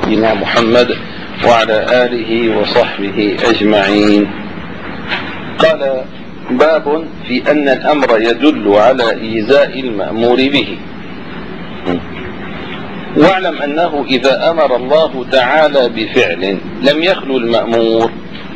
سيدنا محمد وعلى آله وصحبه أجمعين. قال: باب في أن الأمر يدل على إيذاء المأمور به. واعلم أنه إذا أمر الله تعالى بفعل لم يخلو المأمور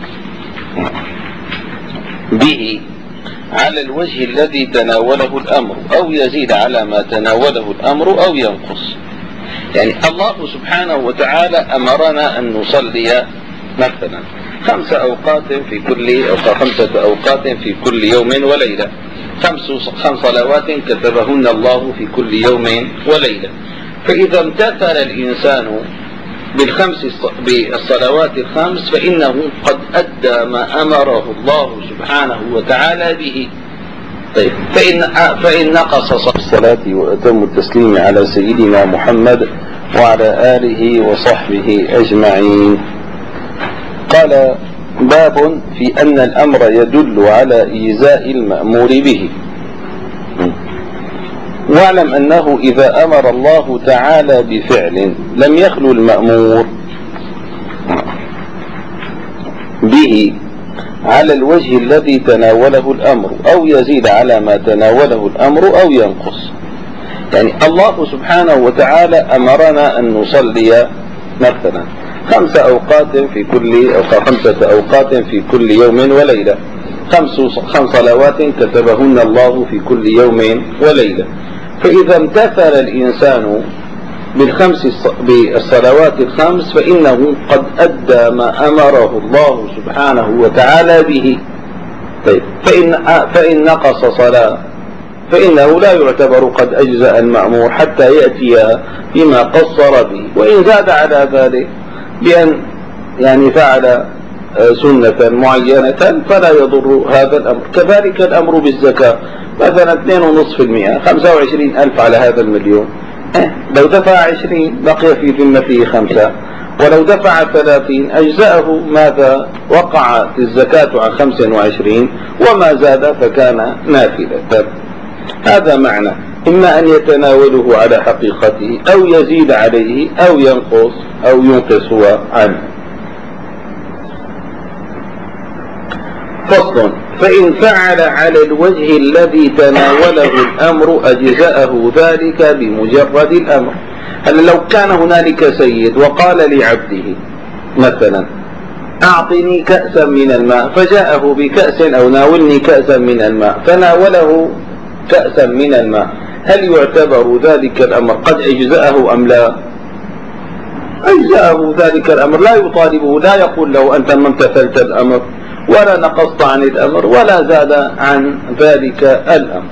به على الوجه الذي تناوله الأمر أو يزيد على ما تناوله الأمر أو ينقص. يعني الله سبحانه وتعالى أمرنا أن نصلي مثلا 5 أوقات في كل أو 5 أوقات في كل يوم وليلة، 5 صلوات كتبهن الله في كل يوم وليلة. فإذا امتثل الإنسان بالصلوات ال5 فإنه قد أدى ما أمره الله سبحانه وتعالى به. طيب، فإن نقص الصلاة وأتم التسليم على سيدنا محمد وعلى آله وصحبه أجمعين. قال: باب في أن الأمر يدل على إيذاء المأمور به. واعلم أنه إذا أمر الله تعالى بفعل لم يخلو المأمور به على الوجه الذي تناوله الأمر أو يزيد على ما تناوله الأمر أو ينقص. يعني الله سبحانه وتعالى أمرنا أن نصلي مثلا 5 أوقات في كل أو 5 أوقات في كل يوم وليلة، 5 صلوات كتبهن الله في كل يوم وليلة. فإذا امتثل الإنسان بالصلوات ال5 فإنه قد أدى ما أمره الله سبحانه وتعالى به. طيب، فإن نقص صلاة فإنه لا يعتبر قد أجزأ المأمور حتى يأتي بما قصر به. وإن زاد على ذلك بأن فعل سنة معينة فلا يضر هذا الأمر. كذلك الأمر بالزكاة، مثلا 2.5%، 25,000 على هذا المليون، لو دفع 20 بقي في ذمته 5، ولو دفع 30 أجزأه ماذا وقع الزكاة عن 25، وما زاد فكان نافلة. هذا معنى إما أن يتناوله على حقيقته أو يزيد عليه أو ينقص عنه. فصل: فإن فعل على الوجه الذي تناوله الأمر أجزأه ذلك بمجرد الأمر. هل لو كان هنالك سيد وقال لعبده مثلا أعطني كأسا من الماء، فجاءه بكأس أو ناولني كأسا من الماء، فناوله كأسا من الماء، هل يعتبر ذلك الأمر قد أجزأه أم لا؟ أجزأه ذلك الأمر، لا يطالبه، لا يقول له أنت ما امتثلت الأمر ولا نقصت عن الأمر ولا زاد عن ذلك الأمر.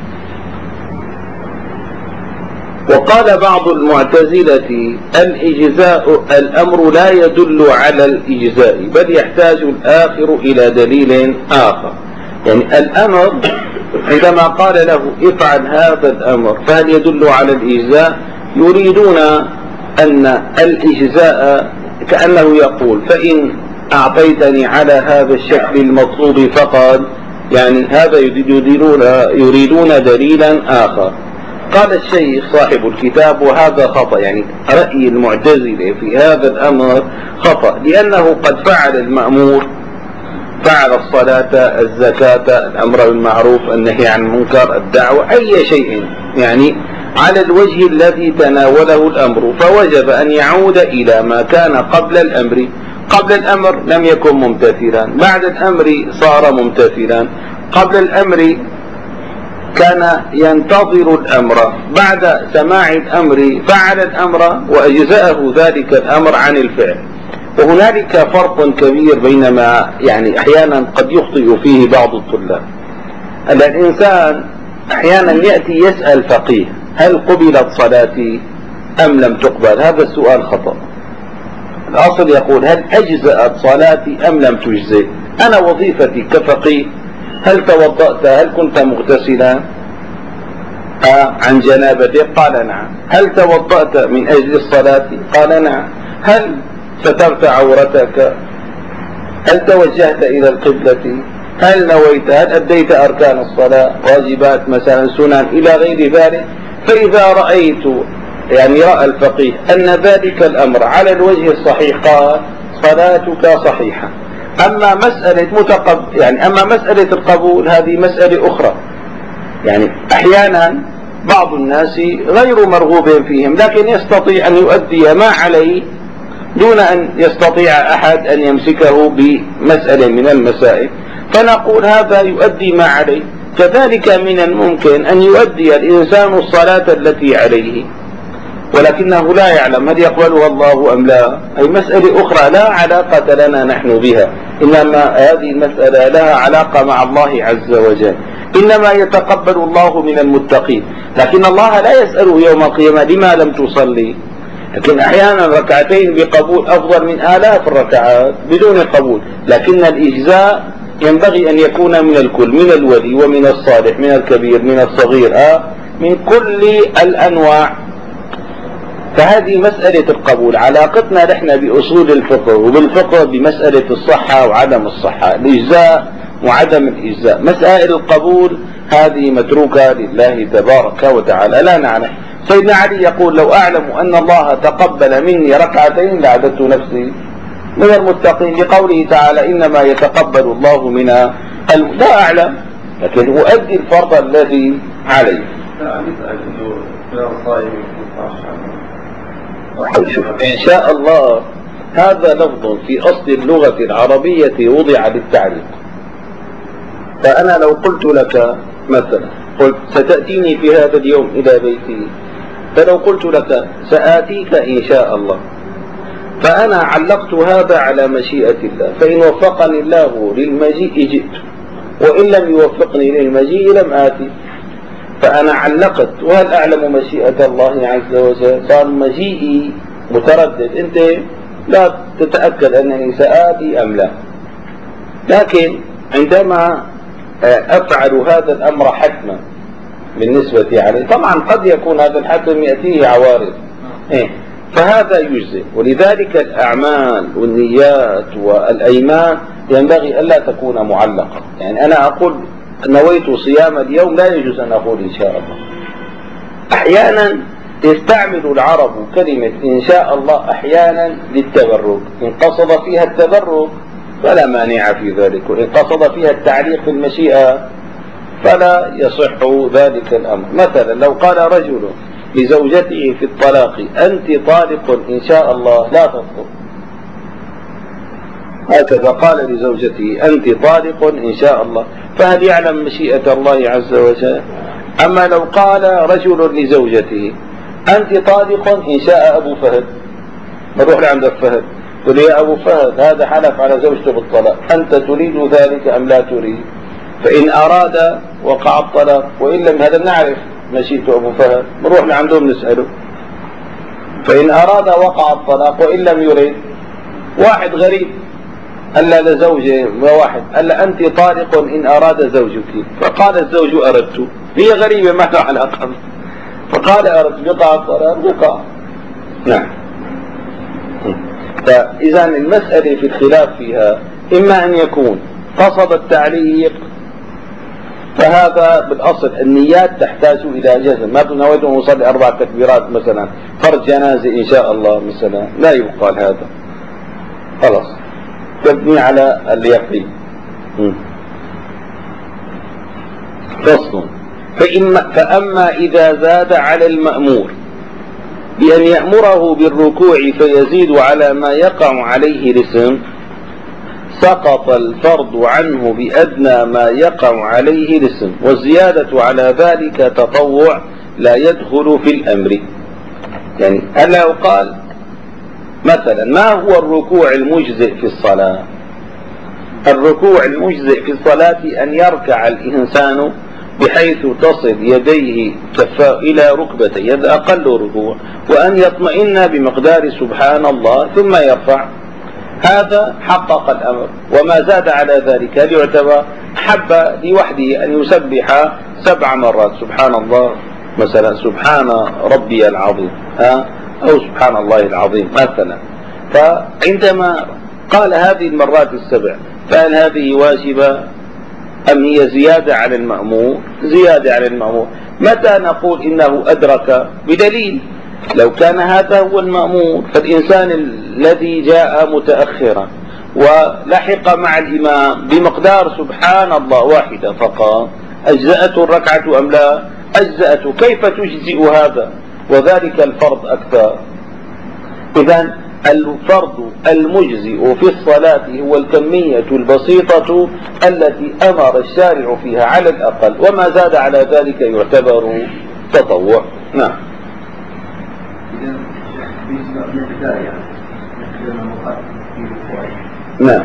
وقال بعض المعتزلة: الإجزاء الأمر لا يدل على الإجزاء، بل يحتاج الآخر إلى دليل آخر. يعني الأمر عندما قال له افعل هذا الأمر فهل يدل على الإجزاء؟ يريدون أن الإجزاء كأنه يقول: فإن أعطيتني على هذا الشكل المطلوب فقط، هذا يريدون دليلا آخر. قال الشيخ صاحب الكتاب: وهذا خطأ. رأي المعتزلة في هذا الأمر خطأ، لأنه قد فعل المأمور، فعل الصلاة، الزكاة، الأمر بالمعروف، النهي عن المنكر، الدعوة، أي شيء على الوجه الذي تناوله الأمر، فوجب أن يعود إلى ما كان قبل الأمر. قبل الأمر لم يكن ممتثلا، بعد الأمر صار ممتثلا. قبل الأمر كان ينتظر الأمر، بعد سماع الأمر فعل الأمر وأجزأه ذلك الأمر عن الفعل. وهنالك فرق كبير بينما أحيانا قد يخطئ فيه بعض الطلاب. الإنسان أحيانا يأتي يسأل فقيه: هل قبلت صلاتي أم لم تقبل؟ هذا السؤال خطأ. الأصل يقول: هل أجزأت صلاتي أم لم تجزئ؟ أنا وظيفتي كفقيه: هل توضأت؟ هل كنت مغتسلا عن جنابتك؟ قال نعم. هل توضأت من أجل الصلاة؟ قال نعم. هل سترت عورتك؟ هل توجهت إلى القبلة؟ هل نويت؟ هل أديت أركان الصلاة، واجبات مثلا، سنن، إلى غير ذلك؟ فإذا رأيت يعني رأى الفقيه أن ذلك الأمر على الوجه الصحيح قال صلاتك صحيحة. أما أما مسألة القبول هذه مسألة أخرى. يعني أحيانا بعض الناس غير مرغوب فيهم لكن يستطيع أن يؤدي ما عليه دون أن يستطيع أحد أن يمسكه بمسألة من المسائل، فنقول هذا يؤدي ما عليه. كذلك من الممكن أن يؤدي الإنسان الصلاة التي عليه ولكنه لا يعلم هل يقبلها الله أم لا، أي مسألة أخرى لا علاقة لنا نحن بها، إنما هذه المسألة لها علاقة مع الله عز وجل. إنما يتقبل الله من المتقين، لكن الله لا يسأله يوم القيامة لما لم تصلي. لكن أحيانا ركعتين بقبول أفضل من آلاف الركعات بدون قبول. لكن الإجزاء ينبغي أن يكون من الكل، من الولي ومن الصالح، من الكبير من الصغير، من كل الأنواع. فهذه مسألة القبول. علاقتنا نحن بأصول الفقه وبالفقه بمسألة الصحة وعدم الصحة، الإجزاء وعدم الإجزاء. مسائل القبول هذه متروكة لله تبارك وتعالى، لا نعلم. سيدنا علي يقول لو أعلم أن الله تقبل مني ركعتين لعددت نفسي من المتقين، لقوله تعالى إنما يتقبل الله من لا أعلم لكن أؤدي الفرض الذي علي. إن شاء الله هذا لفظ في أصل اللغة العربية وضع للتعريف. فأنا لو قلت لك مثلا قلت ستأتيني في هذا اليوم إلى بيتي، فلو قلت لك سآتيك إن شاء الله، فأنا علقت هذا على مشيئة الله، فإن وفقني الله للمجيء جئت وإن لم يوفقني للمجيء لم آتي. فأنا علقت، وهل أعلم مشيئة الله عز وجل؟ صار مجيئي متردد، أنت لا تتأكد أنني سآتي أم لا. لكن عندما أفعل هذا الأمر حتما بالنسبة عليه، طبعا قد يكون هذا الحتم يأتيه عوارض، فهذا يجزئ. ولذلك الأعمال والنيات والأيمان ينبغي ألا تكون معلقة. يعني أنا أقول نويت صيام اليوم، لا يجوز أن أقول إن شاء الله. أحيانا يستعمل العرب كلمة إن شاء الله أحيانا للتبرك، إن قصد فيها التبرك فلا مانع في ذلك، وإن قصد فيها التعليق في المشيئة فلا يصح ذلك الأمر. مثلا لو قال رجل لزوجته في الطلاق أنت طالق إن شاء الله لا تطلق، هكذا قال لزوجته أنت طالق إن شاء الله، فهل يعلم مشيئة الله عز وجل؟ أما لو قال رجل لزوجته أنت طالق إن شاء أبو فهد، نروح لعند الفهد قل يا أبو فهد هذا حلف على زوجته بالطلاق، أنت تريد ذلك أم لا تريد؟ فإن أراد وقع الطلاق، وإن لم هذا نعرف مشيئة أبو فهد نروح لعندهم نسأله. فإن أراد وقع الطلاق، وإن لم يريد، واحد غريب ألا لزوجه وواحد ألا أنت طالق إن أراد زوجك، فقال الزوج أردت، هي غريبة ما لها علاقة، فقال أردت وقع الطلاق وقع. نعم. فإذا المسألة في الخلاف فيها إما أن يكون قصد التعليق، فهذا بالأصل النيات تحتاج إلى جزم، ما نويت أن أصلي 4 تكبيرات مثلا فرض جنازة إن شاء الله مثلا، لا يقال هذا، خلاص تبني على اليقين. فصل. فأما إذا زاد على المأمور بأن يأمره بالركوع فيزيد على ما يقع عليه الاسم، سقط الفرض عنه بأدنى ما يقع عليه الاسم، والزيادة على ذلك تطوع لا يدخل في الأمر. يعني ألا يقال مثلا ما هو الركوع المجزئ في الصلاة؟ الركوع المجزئ في الصلاة أن يركع الإنسان بحيث تصل يديه إلى ركبتيه، هذا أقل ركوع، وأن يطمئن بمقدار سبحان الله ثم يرفع، هذا حقق الأمر. وما زاد على ذلك ليعتبر حب لوحده أن يسبح 7 مرات سبحان الله مثلا، سبحان ربي العظيم أو سبحان الله العظيم مثلا. فعندما قال هذه المرات 7 فهل هذه واجبة أم هي زيادة على المأمور؟ زيادة على المأمور. متى نقول إنه أدرك؟ بدليل. لو كان هذا هو المأمور، فالإنسان الذي جاء متأخرا ولحق مع الإمام بمقدار سبحان الله واحدة فقط، أجزأته الركعة أم لا؟ أجزأته. كيف تجزئ هذا وذلك الفرض أكثر؟ إذن الفرض المجزئ في الصلاة هو الكمية البسيطة التي أمر الشارع فيها على الأقل، وما زاد على ذلك يعتبر تطوع. نعم. نعم.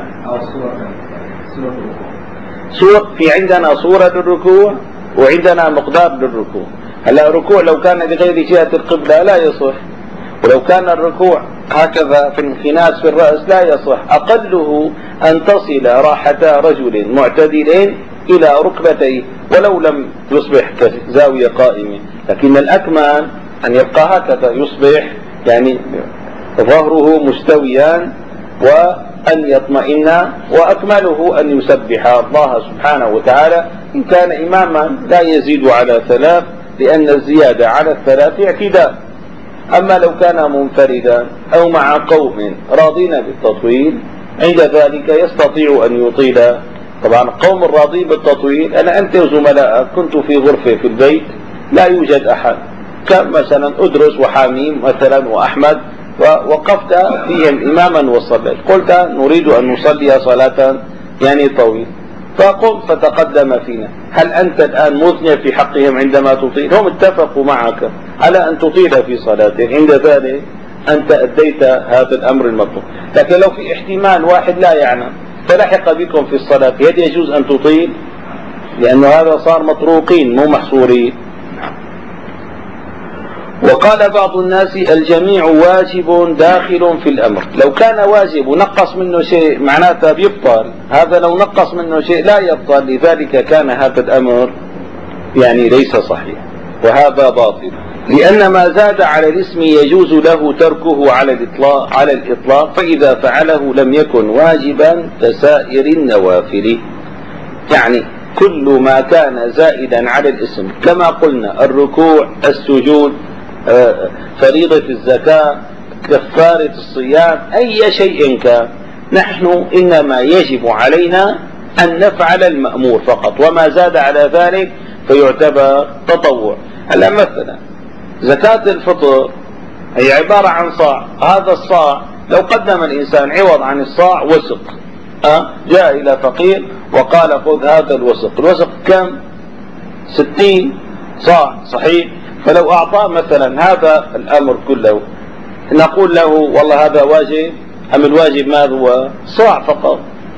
في عندنا صورة للركوع وعندنا مقدار للركوع. هلا الركوع لو كان لغير جهة القبلة لا يصح، ولو كان الركوع هكذا في انحناس في الرأس لا يصح. أقله أن تصل راحتا رجل معتدل إلى ركبتيه ولو لم يصبح كزاوية قائمة، لكن الأكمل أن يبقى هكذا، يصبح يعني ظهره مستويا وأن يطمئن، وأكمله أن يسبح الله سبحانه وتعالى إن كان إماما لا يزيد على 3، لأن الزيادة على 3 اعتداء. أما لو كان منفردا أو مع قوم راضين بالتطويل عند ذلك يستطيع أن يطيل. طبعا قوم راضين بالتطويل، أنا أنت وزملائك كنت في غرفة في البيت لا يوجد أحد، كان مثلا أدرس وحاميم مثلا وأحمد، ووقفت فيهم إماما وصليت، قلت نريد أن نصلي صلاة يعني طويل، فقمت فتقدم فينا، هل أنت الآن مذنب في حقهم عندما تطيل؟ هم اتفقوا معك على أن تطيل في صلاتك، عند ذلك أنت أديت هذا الأمر المطلوب. لكن لو في احتمال واحد لا يعلم فلحق بكم في الصلاة، هل يجوز أن تطيل؟ لأنه هذا صار مطروقين مو محصورين. وقال بعض الناس الجميع واجب داخل في الأمر. لو كان واجب ونقص منه شيء معناته بيبطل، هذا لو نقص منه شيء لا يبطل، لذلك كان هذا الأمر يعني ليس صحيح، وهذا باطل، لأن ما زاد على الاسم يجوز له تركه على الإطلاق، فإذا فعله لم يكن واجبا كسائر النوافل. يعني كل ما كان زائدا على الاسم كما قلنا الركوع، السجود، فريضة الزكاة، كفارة الصيام، أي شيء كان، نحن إنما يجب علينا أن نفعل المأمور فقط، وما زاد على ذلك فيعتبر تطوع. هلا مثلا زكاة الفطر هي عبارة عن صاع، هذا الصاع لو قدم الإنسان عوض عن الصاع وسق، جاء إلى فقير وقال خذ هذا الوسق، الوسق كم؟ 60 صاع صحيح؟ فلو أعطاه مثلا هذا الأمر كله نقول له والله هذا واجب، أم الواجب ماذا هو؟ صاع فقط،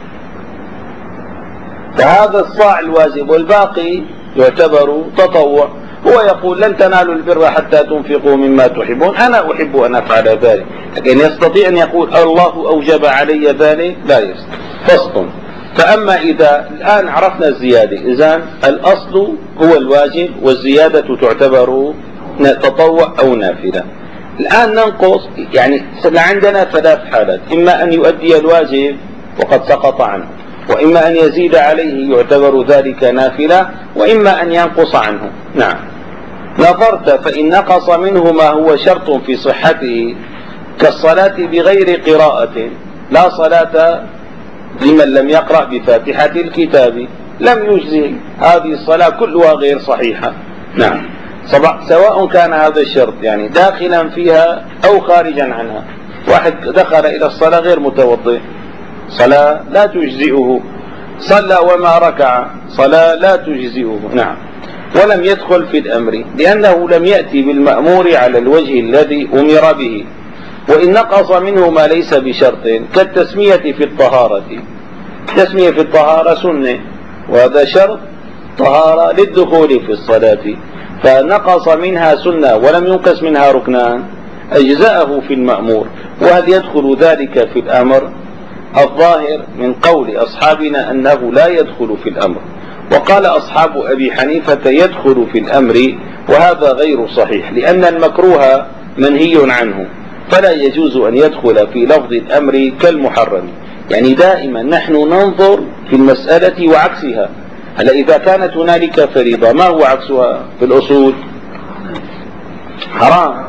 فهذا الصاع الواجب والباقي يعتبر تطوع. هو يقول لن تنالوا البر حتى تنفقوا مما تحبون، أنا أحب أن أفعل ذلك، لكن يستطيع أن يقول الله أوجب علي ذلك؟ لا يستطيع. فصل. فأما إذا الآن عرفنا الزيادة، إذن الأصل هو الواجب والزيادة تعتبر تطوع أو نافلة. الآن ننقص، يعني عندنا 3 حالات، إما أن يؤدي الواجب وقد سقط عنه، وإما أن يزيد عليه يعتبر ذلك نافلة، وإما أن ينقص عنه. نعم. نظرت فإن نقص منه ما هو شرط في صحته كالصلاة بغير قراءة، لا صلاة لمن لم يقرأ بفاتحة الكتاب، لم يجزي، هذه الصلاة كلها غير صحيحة. نعم. سواء كان هذا الشرط يعني داخلا فيها أو خارجا عنها. واحد دخل إلى الصلاة غير متوضئ، صلاة لا تجزئه، صلى وما ركع، صلاة لا تجزئه. نعم. ولم يدخل في الأمر لأنه لم يأتي بالمأمور على الوجه الذي أمر به. وإن نقص منه ما ليس بشرط كالتسمية في الطهارة، التسمية في الطهارة سنة، وهذا شرط طهارة للدخول في الصلاة، فنقص منها سنة ولم ينقص منها ركنان أجزأه في المأمور. وهل يدخل ذلك في الأمر؟ الظاهر من قول أصحابنا أنه لا يدخل في الأمر، وقال أصحاب أبي حنيفة يدخل في الأمر، وهذا غير صحيح، لأن المكروه منهي عنه، فلا يجوز أن يدخل في لفظ الأمر كالمحرم. يعني دائما نحن ننظر في المسألة وعكسها. هلا إذا كانت هنالك فريضة ما هو عكسها في الأصول؟ حرام.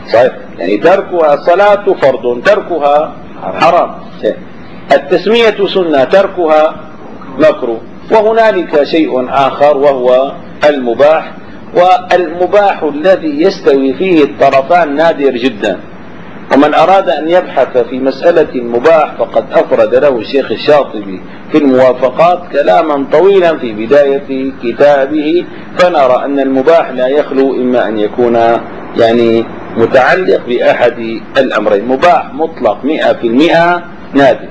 صحيح، يعني تركها الصلاة فرض تركها حرام، التسمية سنة تركها مكروه. وهنالك شيء آخر وهو المباح، والمباح الذي يستوي فيه الطرفان نادر جدا. ومن أراد أن يبحث في مسألة المباح فقد أفرد له الشيخ الشاطبي في الموافقات كلاما طويلا في بداية كتابه. فنرى أن المباح لا يخلو إما أن يكون يعني متعلق بأحد الأمرين. مباح مطلق 100% نادر،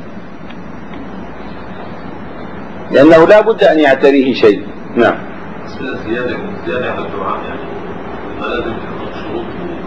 لأنه لا بد أن يعتريه شيء. نعم. زيادة على الدعاء، يعني ما لازم تحط شروط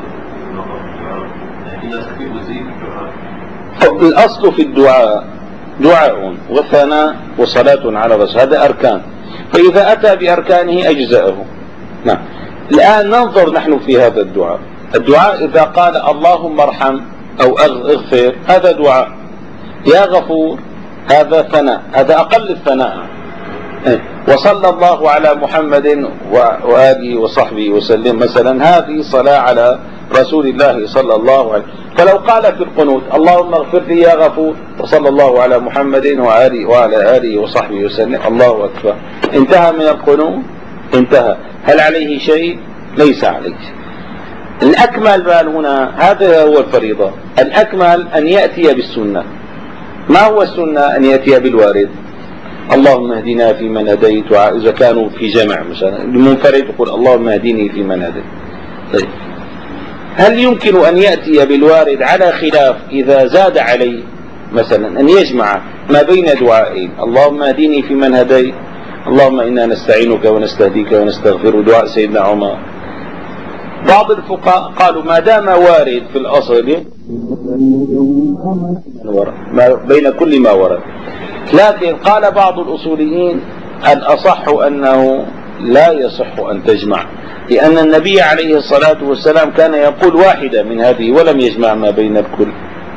في ناس كثير بتزيد الدعاء. الأصل في الدعاء دعاء وثناء وصلاة على الرسول، هذا أركان، فإذا أتى بأركانه أجزأه. نعم. الآن ننظر نحن في هذا الدعاء. الدعاء إذا قال اللهم ارحم أو اغفر هذا دعاء، يا غفور هذا ثناء، هذا أقل الثناء. وصلى الله على محمد وآله وصحبه وسلم مثلا، هذه صلاة على رسول الله صلى الله عليه وسلم. فلو قال في القنوت اللهم اغفر لي يا غفور وصلى الله على محمد وعلى آله وصحبه وسلم، الله أكبر، انتهى من القنوت، انتهى. هل عليه شيء؟ ليس عليه شيء. الأكمل بال هنا، هذا هو الفريضة، الأكمل أن يأتي بالسنة. ما هو السنة؟ أن يأتي بالوارد. اللهم اهدنا فيمن هديت، إذا كانوا في جمع مثلا المنفرد يقول اللهم اهدني فيمن هديت. طيب، هل يمكن أن يأتي بالوارد على خلاف إذا زاد عليه مثلا أن يجمع ما بين دعائين، اللهم اهدني فيمن هديت، اللهم إنا نستعينك ونستهديك ونستغفر، دعاء سيدنا عمر. بعض الفقهاء قالوا ما دام وارد في الأصل بين كل ما ورد، لكن قال بعض الأصوليين الأصح أنه لا يصح أن تجمع، لأن النبي عليه الصلاة والسلام كان يقول واحدة من هذه ولم يجمع ما بين الكل،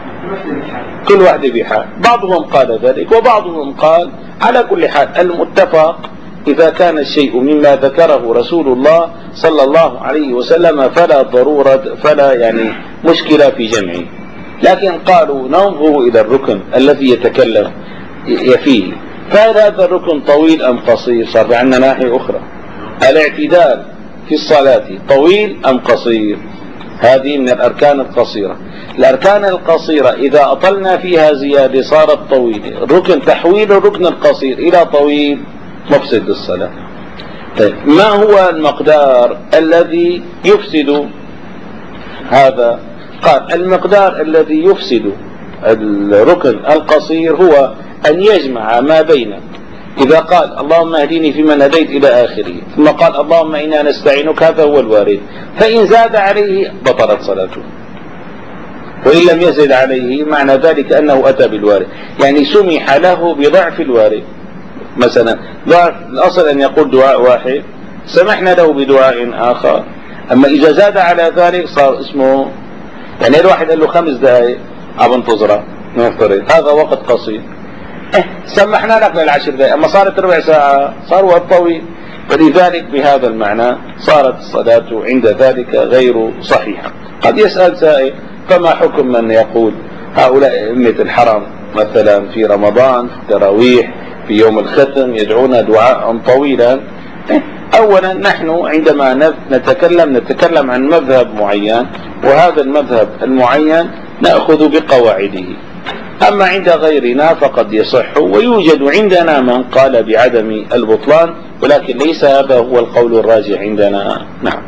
كل واحدة بحال. بعضهم قال ذلك وبعضهم قال على كل حال المتفق إذا كان الشيء مما ذكره رسول الله صلى الله عليه وسلم فلا ضرورة، فلا يعني مشكلة في جمعه. لكن قالوا ننظر إلى الركن الذي يتكلم فيه، فهل هذا الركن طويل أم قصير؟ صار عندنا ناحية أخرى، الاعتدال في الصلاة طويل أم قصير؟ هذه من الأركان القصيرة. الأركان القصيرة إذا أطلنا فيها زيادة صارت طويلة. الركن تحويل الركن القصير إلى طويل مفسد للصلاة. طيب، ما هو المقدار الذي يفسد هذا؟ قال المقدار الذي يفسد الركن القصير هو أن يجمع ما بين إذا قال اللهم اهدني فيمن هديت إلى آخره، ثم قال اللهم إنا نستعينك، هذا هو الوارد. فإن زاد عليه بطلت صلاته، وإن لم يزد عليه معنى ذلك أنه أتى بالوارد، يعني سمح له بضعف الوارد. مثلا ضعف الأصل أن يقول دعاء واحد، سمحنا له بدعاء آخر. أما إذا زاد على ذلك صار اسمه، يعني الواحد قال له 5 دقائق عم انتظره نفترض، هذا وقت قصير، سمحنا لك لل10 دقائق، أما صارت ربع ساعة صار وقت طويل. فلذلك بهذا المعنى صارت الصلاة عند ذلك غير صحيحة. قد يسأل سائل فما حكم من يقول هؤلاء أئمة الحرم مثلا في رمضان في التراويح في يوم الختم يدعون دعاء طويلا؟ أولا نحن عندما نتكلم عن مذهب معين، وهذا المذهب المعين نأخذ بقواعده. أما عند غيرنا فقد يصح، ويوجد عندنا من قال بعدم البطلان، ولكن ليس هذا هو القول الراجح عندنا. نعم.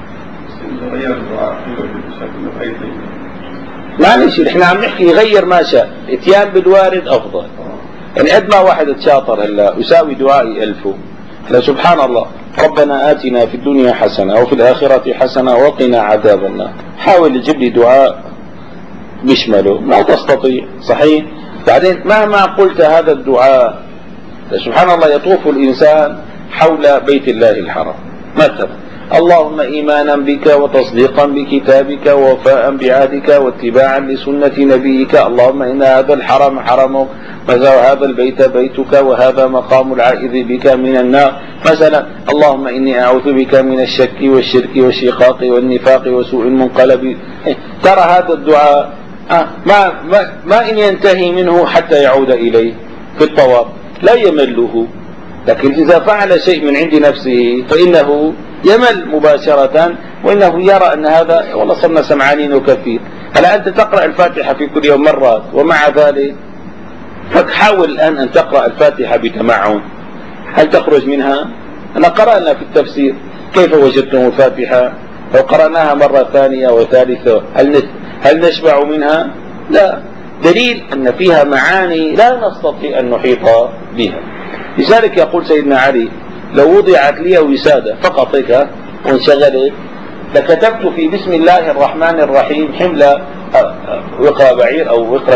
معلش احنا عم نحكي يغير ما شاء، اتيان بالوارد أفضل. يعني قد ما واحد تشاطر هلا يساوي دعائي 1000. سبحان الله، ربنا آتنا في الدنيا حسنة وفي الآخرة حسنة وقنا عذاب النار، حاول تجيب لي دعاء بيشمله، ما تستطيع، صحيح. بعدين مهما قلت هذا الدعاء، سبحان الله، يطوف الإنسان حول بيت الله الحرام مثلا، اللهم إيمانا بك وتصديقا بكتابك ووفاء بعهدك واتباعا لسنة نبيك، اللهم إن هذا الحرم حرمك وهذا البيت بيتك وهذا مقام العائذ بك من النار مثلا. اللهم إني أعوذ بك من الشك والشرك والشقاق والنفاق وسوء المنقلب. ترى هذا الدعاء ما إن ينتهي منه حتى يعود إليه في الطواف، لا يمله. لكن إذا فعل شيء من عند نفسه فإنه يمل مباشرة، وإنه يرى أن هذا والله صرنا سمعانين وكثير. هلا أنت تقرأ الفاتحة في كل يوم مرات، ومع ذلك فحاول الآن أن تقرأ الفاتحة بتمعن. هل تخرج منها؟ أنا قرأنا في التفسير كيف وجدتم الفاتحة، لو قرأناها مرة ثانية وثالثة هل نشبع منها؟ لا. دليل أن فيها معاني لا نستطيع أن نحيط بها. لذلك يقول سيدنا علي لو وضعت لي وسادة فقط هيك وانشغلت لكتبت في بسم الله الرحمن الرحيم حملة وقرة بعير أو وقرة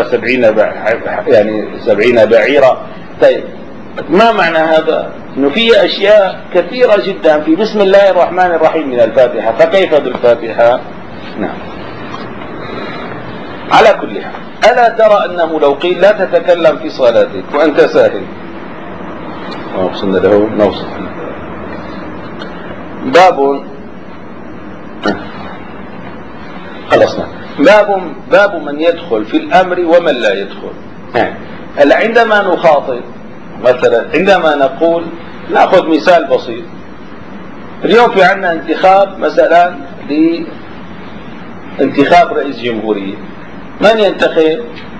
70 بعيرة. طيب ما معنى هذا؟ إنه في أشياء كثيرة جدا في بسم الله الرحمن الرحيم من الفاتحة، فكيف بالفاتحة؟ نعم. على كل حال، ألا ترى أنه لو قيل لا تتكلم في صلاتك وأنت ساهل، وصلنا له نوصل خلصنا باب من يدخل في الأمر ومن لا يدخل. هلا عندما نخاطب مثلا، عندما نقول نأخذ مثال بسيط، اليوم في عندنا انتخاب مثلا لانتخاب رئيس جمهورية، من ينتخب؟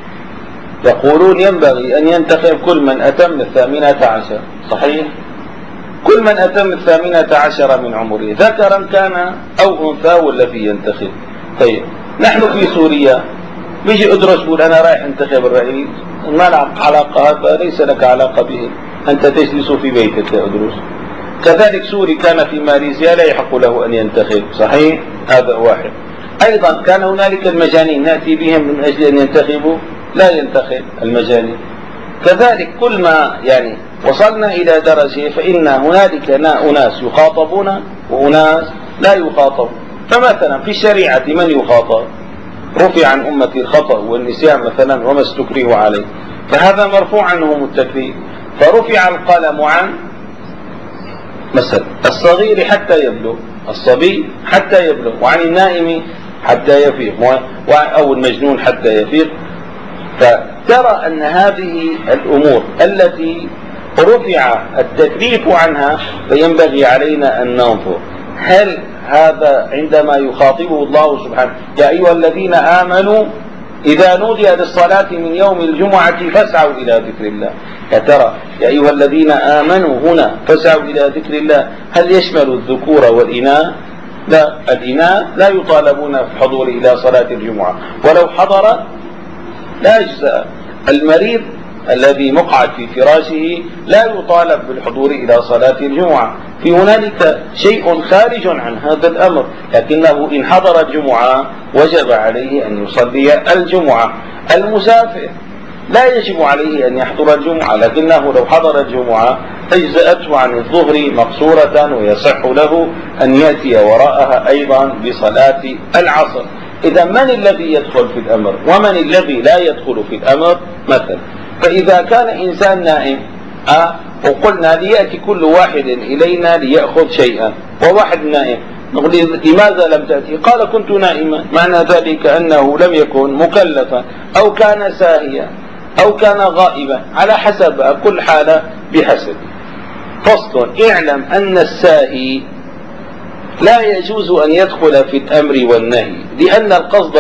يقولون ينبغي أن ينتخب كل من أتم 18، صحيح؟ كل من أتم 18 من عمره، ذكرا كان أو أنثى والذي ينتخب. طيب نحن في سوريا بيجي أدرس يقول أنا رايح انتخب الرئيس، ما لك علاقة، هذا ليس لك علاقة به، أنت تجلس في بيتك يا أدرس. كذلك سوري كان في ماليزيا لا يحق له أن ينتخب، صحيح؟ هذا واحد. أيضا كان هنالك المجانين نأتي بهم من أجل أن ينتخبوا، لا ينتخب المجانين. كذلك كل ما وصلنا إلى درجة فإن هنالك أناس يخاطبون وأناس لا يخاطبون. فمثلا في الشريعة من يخاطب؟ رفع عن أمتي الخطأ والنسيان مثلا وما استكرهوا عليه، فهذا مرفوع عنهم التكليف، فرفع القلم عن مثلا الصغير حتى يبلغ، الصبي حتى يبلغ، وعن النائم حتى يفيق، أو المجنون حتى يفيق. فترى أن هذه الأمور التي رفع التكليف عنها فينبغي علينا أن ننظر هل هذا عندما يخاطبه الله سبحانه يا أيها الذين آمنوا إذا نودي للصلاة من يوم الجمعة فاسعوا إلى ذكر الله، فترى يا أيها الذين آمنوا هنا فاسعوا إلى ذكر الله، هل يشمل الذكور والإناث؟ لا، الإناث لا يطالبون في الحضور إلى صلاة الجمعة، ولو حضر لا يجزأ. المريض الذي مقعد في فراشه لا يطالب بالحضور إلى صلاة الجمعة. في هنالك شيء خارج عن هذا الأمر، لكنه إن حضر الجمعة وجب عليه أن يصلي الجمعة. المسافر لا يجب عليه أن يحضر الجمعة، لكنه لو حضر الجمعة أجزأته عن الظهر مقصورة، ويصح له أن يأتي وراءها أيضا بصلاة العصر. إذا من الذي يدخل في الأمر ومن الذي لا يدخل في الأمر؟ مثلا فإذا كان إنسان نائم وقلنا ليأتي كل واحد إلينا ليأخذ شيئا، وواحد نائم، نقول لماذا لم تأتي؟ قال كنت نائما، معنى ذلك أنه لم يكن مكلفا أو كان ساهيا أو كان غائبا، على حسب كل حالة بحسب. فصل: اعلم أن الساهي لا يجوز أن يدخل في الأمر والنهي، لأن القصد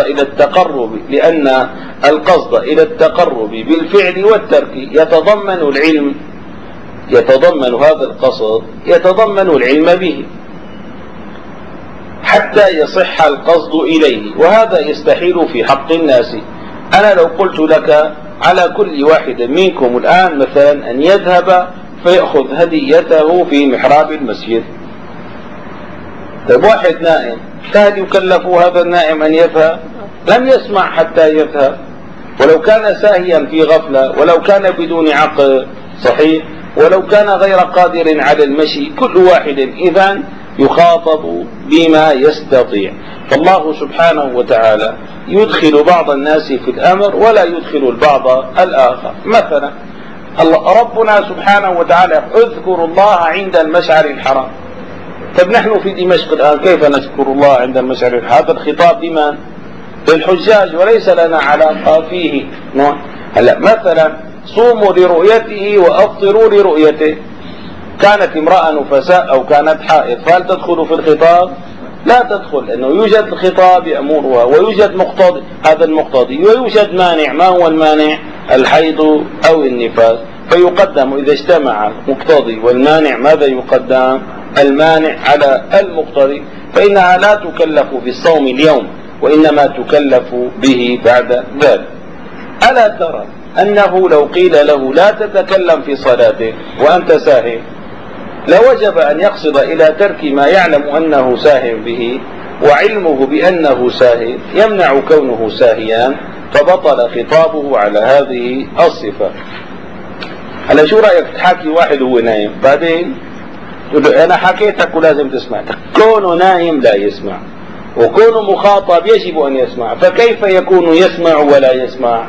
إلى التقرب بالفعل والترك يتضمن العلم، هذا القصد يتضمن العلم به حتى يصح القصد إليه، وهذا يستحيل في حق الناس. أنا لو قلت لك على كل واحد منكم الآن مثلا أن يذهب فيأخذ هديته في محراب المسجد، طيب واحد نائم، فهل يكلف هذا النائم أن يذهب؟ لم يسمع حتى يذهب، ولو كان ساهيا في غفلة، ولو كان بدون عقل، صحيح، ولو كان غير قادر على المشي، كل واحد إذن يخاطب بما يستطيع. فالله سبحانه وتعالى يدخل بعض الناس في الأمر ولا يدخل البعض الآخر. مثلا ربنا سبحانه وتعالى اذكروا الله عند المشعر الحرام. طب نحن في دمشق الآن كيف نذكر الله عند المشعر الحرام؟ هذا الخطاب لمن؟ للحجاج وليس لنا علاقة فيه. هلا مثلا صوموا لرؤيته وأفطروا لرؤيته. كانت امرأة نفساء أو كانت حائض، فهل تدخل في الخطاب؟ لا تدخل، لأنه يوجد الخطاب يأمرها ويوجد مقتضي، هذا المقتضي، ويوجد مانع. ما هو المانع؟ الحيض أو النفاس. فيقدم إذا اجتمع المقتضي والمانع، ماذا يقدم؟ المانع على المقتضي. فإنها لا تكلف بالصوم اليوم وإنما تكلف به بعد ذلك. ألا ترى أنه لو قيل له لا تتكلم في صلاتك وأنت ساهٍ لوجب أن يقصد إلى ترك ما يعلم أنه ساهٍ به، وعلمه بأنه ساهٍ يمنع كونه ساهيا، فبطل خطابه على هذه الصفة. هلا شو رأيك تحاكي واحد هو نايم، بعدين تقول له أنا حكيتك ولازم تسمع. كونه نايم لا يسمع، وكونه مخاطب يجب أن يسمع، فكيف يكون يسمع ولا يسمع؟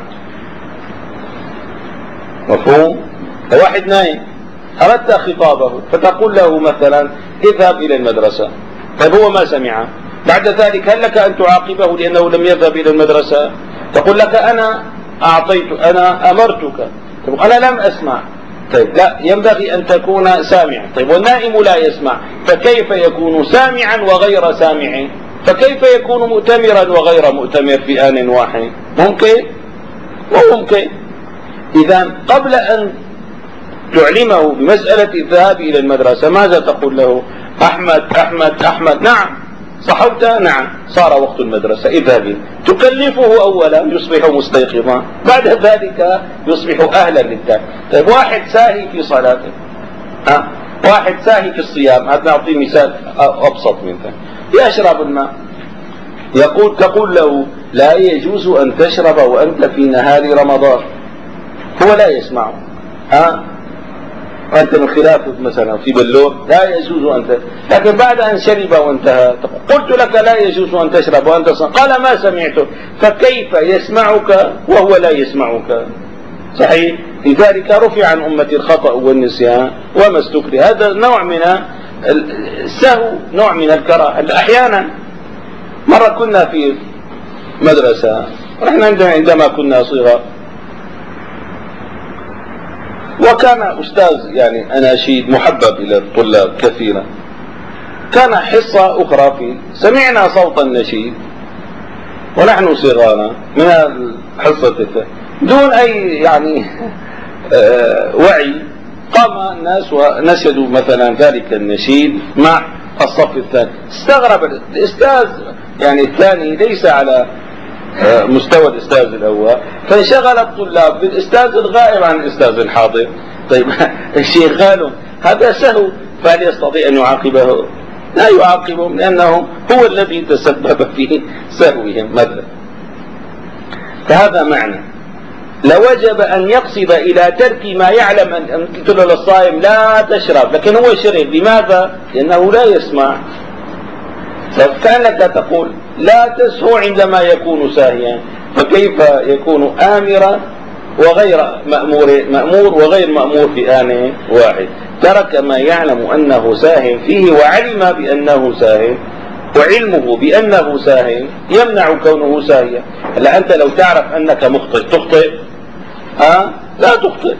مفهوم؟ واحد نايم أردت خطابه فتقول له مثلا اذهب إلى المدرسة، طيب هو ما سمع، بعد ذلك هل لك أن تعاقبه لأنه لم يذهب إلى المدرسة؟ تقول لك أنا أمرتك، طيب أنا لم أسمع. طيب لا، ينبغي أن تكون سامع. طيب والنائم لا يسمع، فكيف يكون سامعا وغير سامع؟ فكيف يكون مؤتمرا وغير مؤتمر في آن واحد؟ ممكن؟ وممكن. إذا قبل أن تعلمه بمسألة الذهاب إلى المدرسة ماذا تقول له؟ أحمد أحمد أحمد، نعم صحبت، نعم صار وقت المدرسة، اذهب. تكلفه أولا يصبح مستيقظا، بعد ذلك يصبح أهلا للتالي. طيب واحد ساهي في صلاته، واحد ساهي في الصيام، هذا نعطي مثال أبسط من ذلك، يشرب الماء، تقول له لا يجوز أن تشرب وأنت في نهار رمضان، هو لا يسمع. أنت من خلافه مثلا في بلور لا يجوز أن لكن بعد أن شرب وانتهى قلت لك لا يجوز أن تشرب وأنت قال ما سمعته، فكيف يسمعك وهو لا يسمعك؟ صحيح. لذلك رفع عن أمة الخطأ والنسيان وما استكره. هذا نوع من السهو، نوع من الكراهة. أحيانا مرة كنا في مدرسة، نحن عندما كنا صغار، وكان أستاذ يعني أناشيد محبب إلى الطلاب كثيرا، كان حصة أخرى سمعنا صوت النشيد ونحن صغارا من الحصة دون أي يعني وعي، قام الناس ونشدوا مثلا ذلك النشيد مع الصف الثاني. استغرب الأستاذ يعني الثاني ليس على مستوى الأستاذ الأول، فانشغل الطلاب بالأستاذ الغائب عن الأستاذ الحاضر. طيب الشيخ قالوا هذا سهو، فهل يستطيع أن يعاقبه؟ لا يعاقبهم، لأنه هو الذي تسبب في سهوهم مثلا. فهذا معنى لوجب أن يقصد إلى ترك ما يعلم. أن قلت له للصائم لا تشرب، لكن هو شرب، لماذا؟ لأنه لا يسمع. فكأنك تقول لا تسهو عندما يكون ساهيا، فكيف يكون آمرا وغير مأمور وغير مأمور في آن واحد؟ ترك ما يعلم أنه ساه فيه وعلم بأنه ساه، وعلمه بأنه ساه يمنع كونه ساهيا. هلا أنت لو تعرف أنك مخطئ تخطئ؟ لا تخطئ.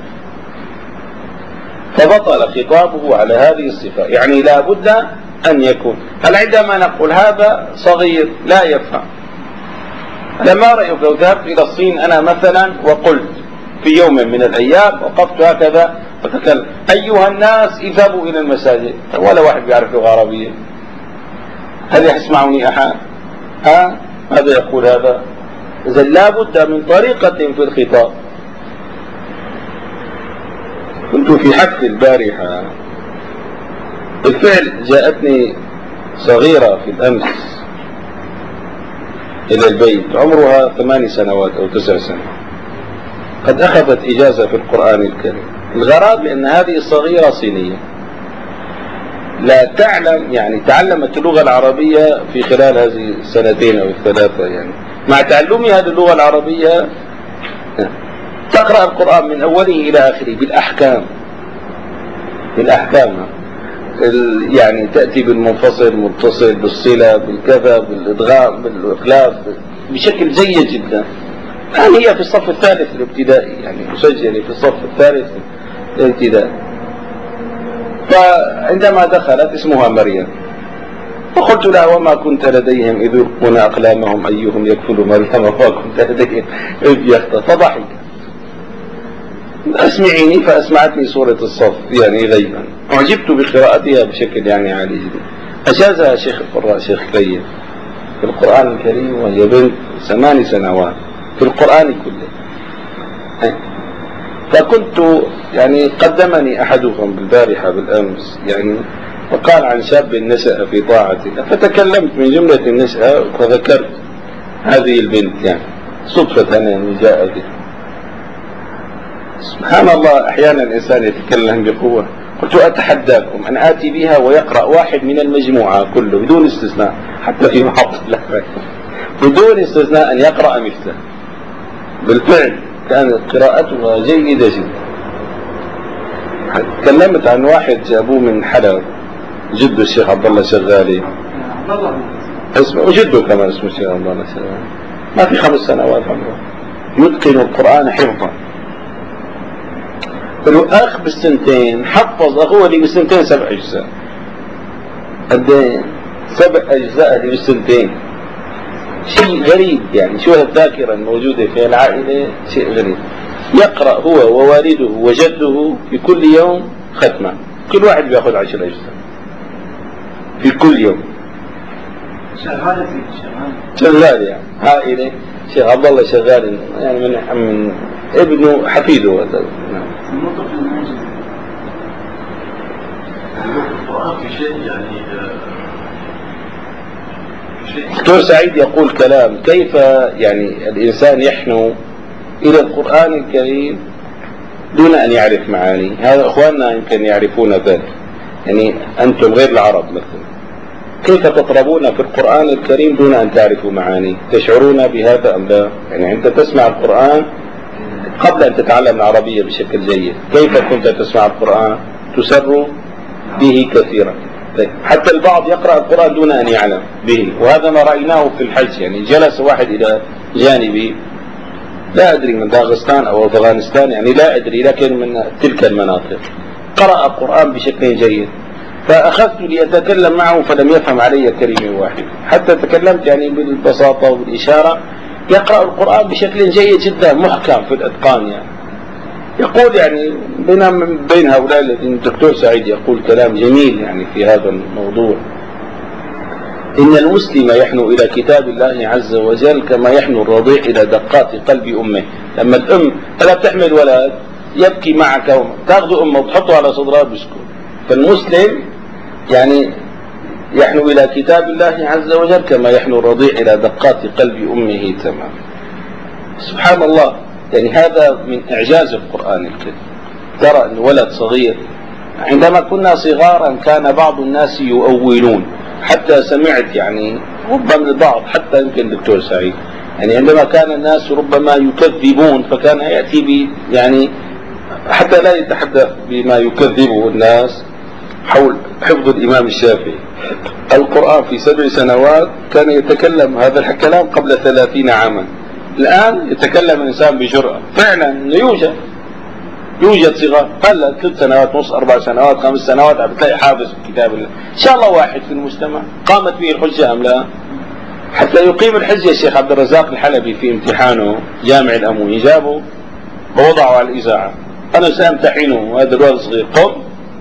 فبطل خطابه على هذه الصفة، يعني لا بد أن يكون. هل عندما نقول هذا صغير لا يفهم، لما رأيك لو ذهبت إلى الصين أنا مثلا وقلت في يوم من الأيام وقفت هكذا وتكلم أيها الناس اذهبوا إلى المساجد، ولا واحد بيعرف لغة عربية، هل يسمعني أحد؟ ماذا يقول هذا؟ إذا لا بد من طريقة في الخطاب. كنت في حفل البارحة، بالفعل جاءتني صغيرة في الأمس إلى البيت، عمرها 8 سنوات أو 9 سنوات، قد أخذت إجازة في القرآن الكريم. الغراب لأن هذه الصغيرة صينية، لا تعلم يعني تعلمت اللغة العربية في خلال هذه السنتين أو الثلاثة، يعني مع تعلمها للغة العربية تقرأ القرآن من أوله إلى آخره بالأحكام يعني تأتي بالمنفصل متصل بالصلة بالكذا بالإدغام بالإخلاف بشكل جيد جدا. الآن هي في الصف الثالث الابتدائي، يعني مسجلة في الصف الثالث الابتدائي. فعندما دخلت اسمها مريم، فقلت لها وما كنت لديهم إذ يلقون أقلامهم أيهم يكفل مريم وما كنت لديهم إذ يخطئ، فضحك. أسمعيني، فأسمعتني سورة الصف يعني غيبا، أعجبت بقراءتها بشكل يعني عالي جدا. أجازها شيخ القراء شيخ كريم في القرآن الكريم وهي بنت 8 سنوات في القرآن كله. فكنت يعني قدمني أحدهم بالبارحة بالأمس يعني وقال عن شاب نشأ في طاعة الله، فتكلمت من جملة النشأة فذكرت هذه البنت يعني صدفة أنني جاء بها. سبحان الله، أحيانا الإنسان يتكلم بقوة. قلت أتحداكم أن آتي بها ويقرأ واحد من المجموعة كله بدون استثناء، حتى في محطة الأخير بدون استثناء أن يقرأ مثله. بالفعل كانت قراءتها جيدة جدا. تكلمت عن واحد جابوه من حلب، جده الشيخ عبد الله شغالي، اسمه وجده كمان اسمه الشيخ عبد الله شغالي، ما في 5 سنوات عمره، يتقن القرآن حفظا. قالوا أخ بالسنتين حفظ أخوه اللي بالسنتين 7 أجزاء. قدين 7 أجزاء اللي بالسنتين، شيء غريب يعني. شو الذاكرة الموجودة في العائلة، شيء غريب. يقرأ هو ووالده وجده في كل يوم ختمة، كل واحد بيأخذ 10 أجزاء في كل يوم. شغال يعني عائلة شيخ عبد الله شغال يعني من ابنه حفيده هذا. في شيء يعني دكتور سعيد يقول كلام كيف يعني الإنسان يحنو إلى القرآن الكريم دون أن يعرف معاني. هذا أخواننا يمكن يعرفون ذلك، يعني أنتم غير العرب مثلا، كيف تطربون في القرآن الكريم دون أن تعرفوا معاني؟ تشعرون بهذا أم لا؟ يعني أنت تسمع القرآن قبل أن تتعلم العربية بشكل جيد، كيف كنت تسمع القرآن؟ تسر به كثيرا. حتى البعض يقرأ القرآن دون أن يعلم به، وهذا ما رأيناه في الحج. يعني جلس واحد إلى جانبي، لا أدري من داغستان أو أفغانستان يعني لا أدري، لكن من تلك المناطق، قرأ القرآن بشكل جيد، فأخذت لأتكلم معه فلم يفهم علي كلمة واحدة، حتى تكلمت يعني بالبساطة وبالإشارة. يقرأ القرآن بشكل جيد جدا محكم في الإتقان يعني. يقول يعني بين هؤلاء الذين الدكتور سعيد يقول كلام جميل يعني في هذا الموضوع. إن المسلم يحنو إلى كتاب الله عز وجل كما يحنو الرضيع إلى دقات قلب أمه. لما الأم لا تحمل ولد يبكي معك، تأخذ أمه وتحطه على صدرها بسكوت. فالمسلم يعني يحنو إلى كتاب الله عز وجل كما يحنو الرضيع إلى دقات قلب أمه تمام. سبحان الله، يعني هذا من إعجاز القرآن الكريم. ترى أن ولد صغير، عندما كنا صغارا كان بعض الناس يؤولون، حتى سمعت يعني ربما البعض حتى يمكن دكتور سعيد يعني عندما كان الناس ربما يكذبون فكان يأتي يعني حتى لا يتحدث بما يكذبه الناس حول حفظ الإمام الشافعي القرآن في 7 سنوات، كان يتكلم هذا الكلام قبل 30 عاما. الآن يتكلم الإنسان بجرأة. فعلا يوجد صغار هلا 3 سنوات ونص 4 سنوات 5 سنوات بتلاقي حافظ كتاب الله. إن شاء الله واحد في المجتمع قامت به الحجة أم لا؟ حتى يقيم الحجة الشيخ عبد الرزاق الحلبي في امتحانه جامع الأموي جابه ووضعه على الإذاعة، أنا سأمتحنه هذا الولد صغير، قم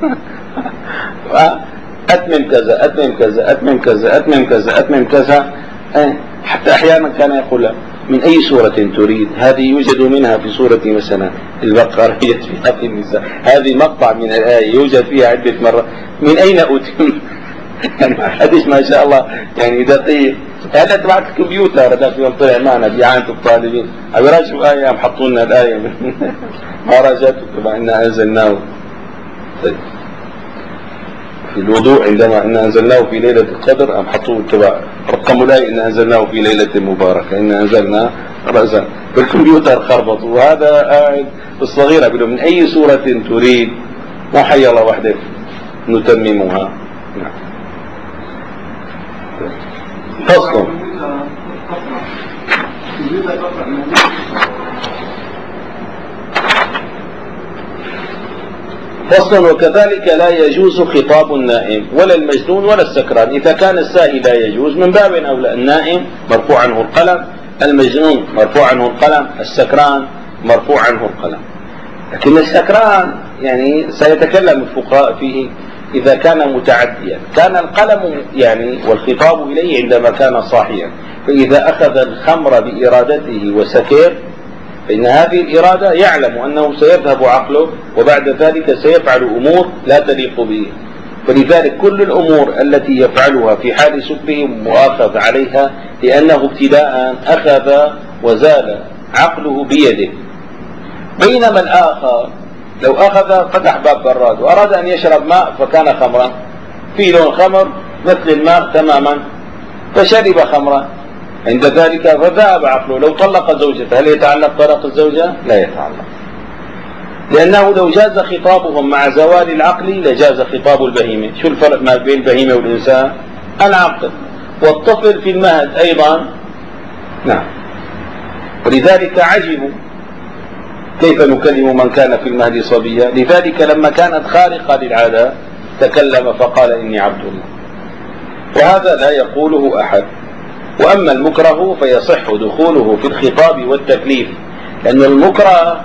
أتمم كذا أتمم كذا أتمم كذا أتمم كذا أتمم كذا. حتى أحيانا كان يقول من أي سورة تريد؟ هذه يوجد منها في سورة مثلا البقرة، يوجد فيها في النساء، هذه مقطع من الآية يوجد فيها عدة مرات، من أين أتم؟ يعني حديث ما شاء الله يعني دقيق. هلا تبعت الكمبيوتر هذاك يوم طلع معنا بإعانة الطالبين عم يراجعوا آية، عم حطوا لنا الآية ما راجعته تبع إنا أنزلناه. طيب في الوضوء عندما إن أنزلناه في ليلة القدر أم حطوه تبع رقم الآية إن أنزلناه في ليلة مباركة إن أنزلنا رأسا بالكمبيوتر خربطوا. وهذا قاعد الصغيرة بيقولوا من أي سورة تريد محيلة واحدة نتممها. نعم. فصل. فصل. وكذلك لا يجوز خطاب النائم ولا المجنون ولا السكران. إذا كان الساهي لا يجوز من باب أولى النائم مرفوع عنه القلم، المجنون مرفوع عنه القلم، السكران مرفوع عنه القلم. لكن السكران يعني سيتكلم الفقهاء فيه إذا كان متعديا، كان القلم يعني والخطاب إليه عندما كان صاحيا، فإذا أخذ الخمر بإرادته وسكر فإن هذه الإرادة يعلم أنه سيذهب عقله وبعد ذلك سيفعل أمور لا تليق به، فلذلك كل الأمور التي يفعلها في حال سكره مؤاخذ عليها لأنه ابتداء أخذ وزال عقله بيده. بينما الآخر لو أخذ فتح باب براد وأراد أن يشرب ماء فكان خمرا، في لون خمر مثل الماء تماما، فشرب خمرا، عند ذلك فذهب عقله. لو طلق زوجته هل يتعلق طلاق الزوجة؟ لا يتعلق، لأنه لو جاز خطابهم مع زوال العقل لجاز خطاب البهيمة. شو الفرق ما بين البهيمة والإنسان؟ العقل. والطفل في المهد أيضا. نعم. ولذلك عجبوا كيف نكلم من كان في المهد صبيا، لذلك لما كانت خارقة للعادة تكلم فقال إني عبد الله، وهذا لا يقوله أحد. وأما المكره فيصح دخوله في الخطاب والتكليف، لأن المكره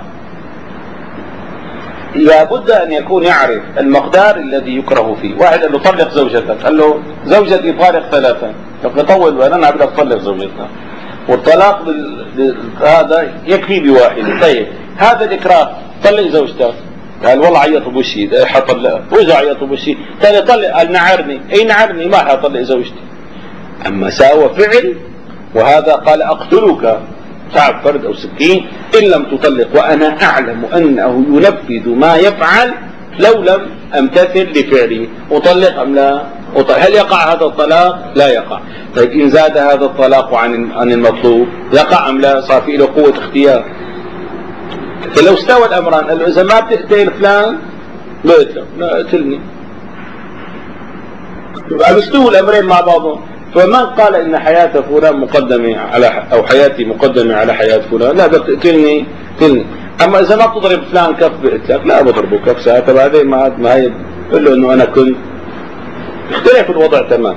لابد أن يكون يعرف المقدار الذي يكره فيه. واحد قال له طلق زوجتك، قال له زوجتي طالق 3، طول بالنا بدك تطلق زوجتك، والطلاق هذا يكفي بواحد. طيب هذا الإكراه طلق زوجتك، قال والله عيطوا بوشي حطلقها، وإذا عيطوا بوشي قال طلق، قال نعرني، أي نعرني ما حطلق زوجتي. أما ساوى فعل وهذا قال أقتلك صعب فرد أو سكين إن لم تطلق، وأنا أعلم أنه ينفذ ما يفعل لو لم أمتثل لفعله، أطلق أم لا؟ هل يقع هذا الطلاق؟ لا يقع. طيب إن زاد هذا الطلاق عن المطلوب يقع أم لا؟ صار في له قوة اختيار. فلو استوى الأمران قال له إذا ما بتقتل فلان بقتله، لا اقتلني، يبقى بيستووا الأمرين مع بعضهم. فمن قال إن حياة فلان مقدمة على أو حياتي مقدمة على حياة فلان، لا بدك تقتلني قتلني. أما إذا ما بتضرب فلان كف بقتلك، لا بضربه كف ساعتها بعدين ما هي بقول له إنه أنا كنت، اختلف الوضع تمام.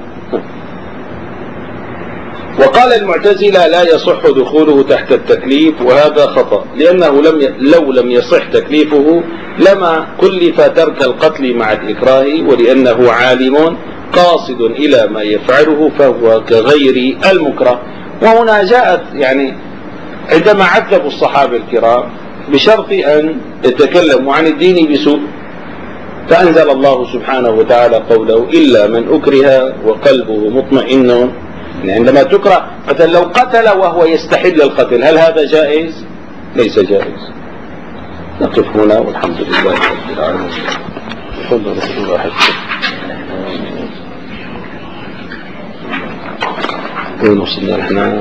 وقال المعتزلة لا يصح دخوله تحت التكليف، وهذا خطأ، لأنه لو لم يصح تكليفه لما كلف ترك القتل مع الإكراه، ولأنه عالم قاصد إلى ما يفعله فهو كغير المكره. وهنا جاءت يعني عندما عذبوا الصحابة الكرام بشرط أن يتكلموا عن الدين بسوء، فأنزل الله سبحانه وتعالى قوله إلا من أكره وقلبه مطمئن. عندما تكره مثلا لو قتل وهو يستحل القتل هل هذا جائز؟ ليس جائز. نقف هنا والحمد لله رب العالمين. تفضل رسول الله. وين وصلنا نحن؟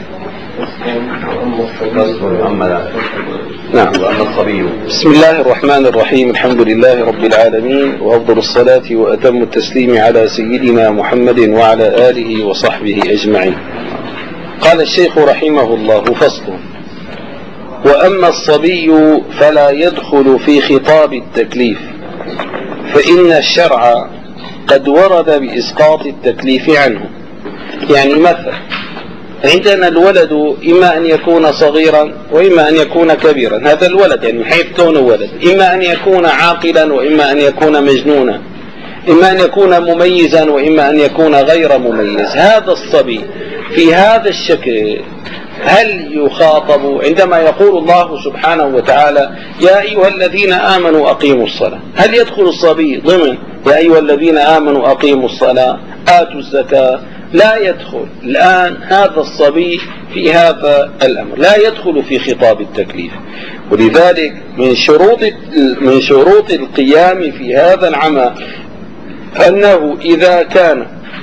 نعم. بسم الله الرحمن الرحيم. الحمد لله رب العالمين، وأفضل الصلاة وأتم التسليم على سيدنا محمد وعلى آله وصحبه أجمعين. قال الشيخ رحمه الله: فصل. وأما الصبي فلا يدخل في خطاب التكليف، فإن الشرع قد ورد بإسقاط التكليف عنه. يعني مثلا عندنا الولد إما أن يكون صغيرا وإما أن يكون كبيرا، هذا الولد يعني حيث كونه ولد، إما أن يكون عاقلا وإما أن يكون مجنونا، إما أن يكون مميزا وإما أن يكون غير مميز. هذا الصبي في هذا الشكل هل يخاطب عندما يقول الله سبحانه وتعالى يا أيها الذين آمنوا أقيموا الصلاة؟ هل يدخل الصبي ضمن يا أيها الذين آمنوا أقيموا الصلاة آتوا الزكاة؟ لا يدخل. الآن هذا الصبي في هذا الأمر لا يدخل في خطاب التكليف، ولذلك من شروط القيام في هذا العمل أنه إذا كان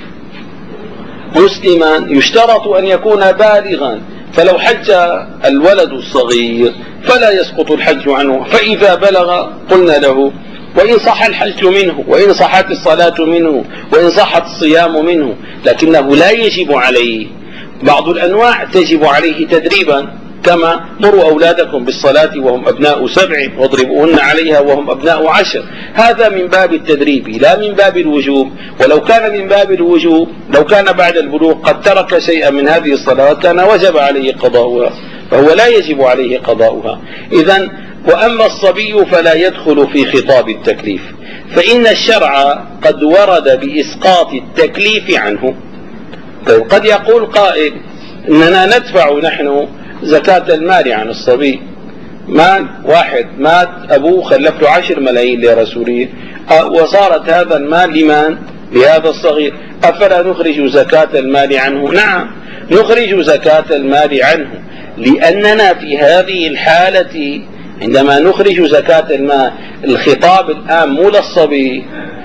مسلما يشترط أن يكون بالغا، فلو حج الولد الصغير فلا يسقط الحج عنه، فإذا بلغ قلنا له وإن صح الحج منه، وإن صحت الصلاة منه، وإن صحت الصيام منه، لكنه لا يجب عليه. بعض الأنواع تجب عليه تدريبا، كما مروا أولادكم بالصلاة وهم أبناء 7 واضربوهن عليها وهم أبناء 10. هذا من باب التدريب لا من باب الوجوب. ولو كان من باب الوجوب، لو كان بعد البلوغ قد ترك شيئا من هذه الصلاة كان وجب عليه قضاؤها، فهو لا يجب عليه قضاؤها. إذن وأما الصبي فلا يدخل في خطاب التكليف، فإن الشرع قد ورد بإسقاط التكليف عنه. طيب قد يقول قائل إننا ندفع نحن زكاة المال عن الصبي، مال واحد مات أبوه خلف له 10 ملايين لرسوله، وصارت هذا المال لمن؟ لهذا الصغير، أفلا نخرج زكاة المال عنه؟ نعم نخرج زكاة المال عنه، لأننا في هذه الحالة عندما نخرج زكاة المال الخطاب الآن مو للصبي،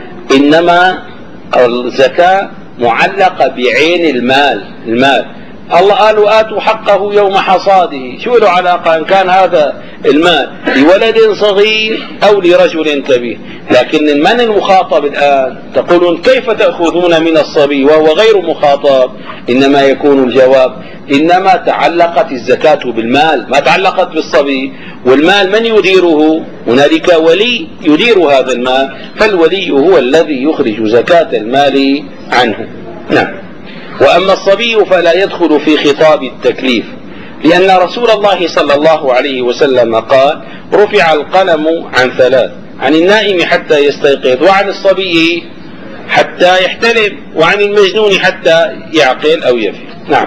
إنما الزكاة معلقة بعين المال. الله قالوا آتوا حقه يوم حصاده، شو له علاقة إن كان هذا المال لولد صغير أو لرجل كبير؟ لكن من المخاطب الآن؟ تقولون كيف تأخذون من الصبي وهو غير مخاطب؟ إنما يكون الجواب إنما تعلقت الزكاة بالمال، ما تعلقت بالصبي. والمال من يديره؟ هنالك ولي يدير هذا المال، فالولي هو الذي يخرج زكاة المال عنه. نعم. وأما الصبي فلا يدخل في خطاب التكليف، لأن رسول الله صلى الله عليه وسلم قال رفع القلم عن 3: عن النائم حتى يستيقظ، وعن الصبي حتى يحتلم، وعن المجنون حتى يعقل أو يفيق. نعم.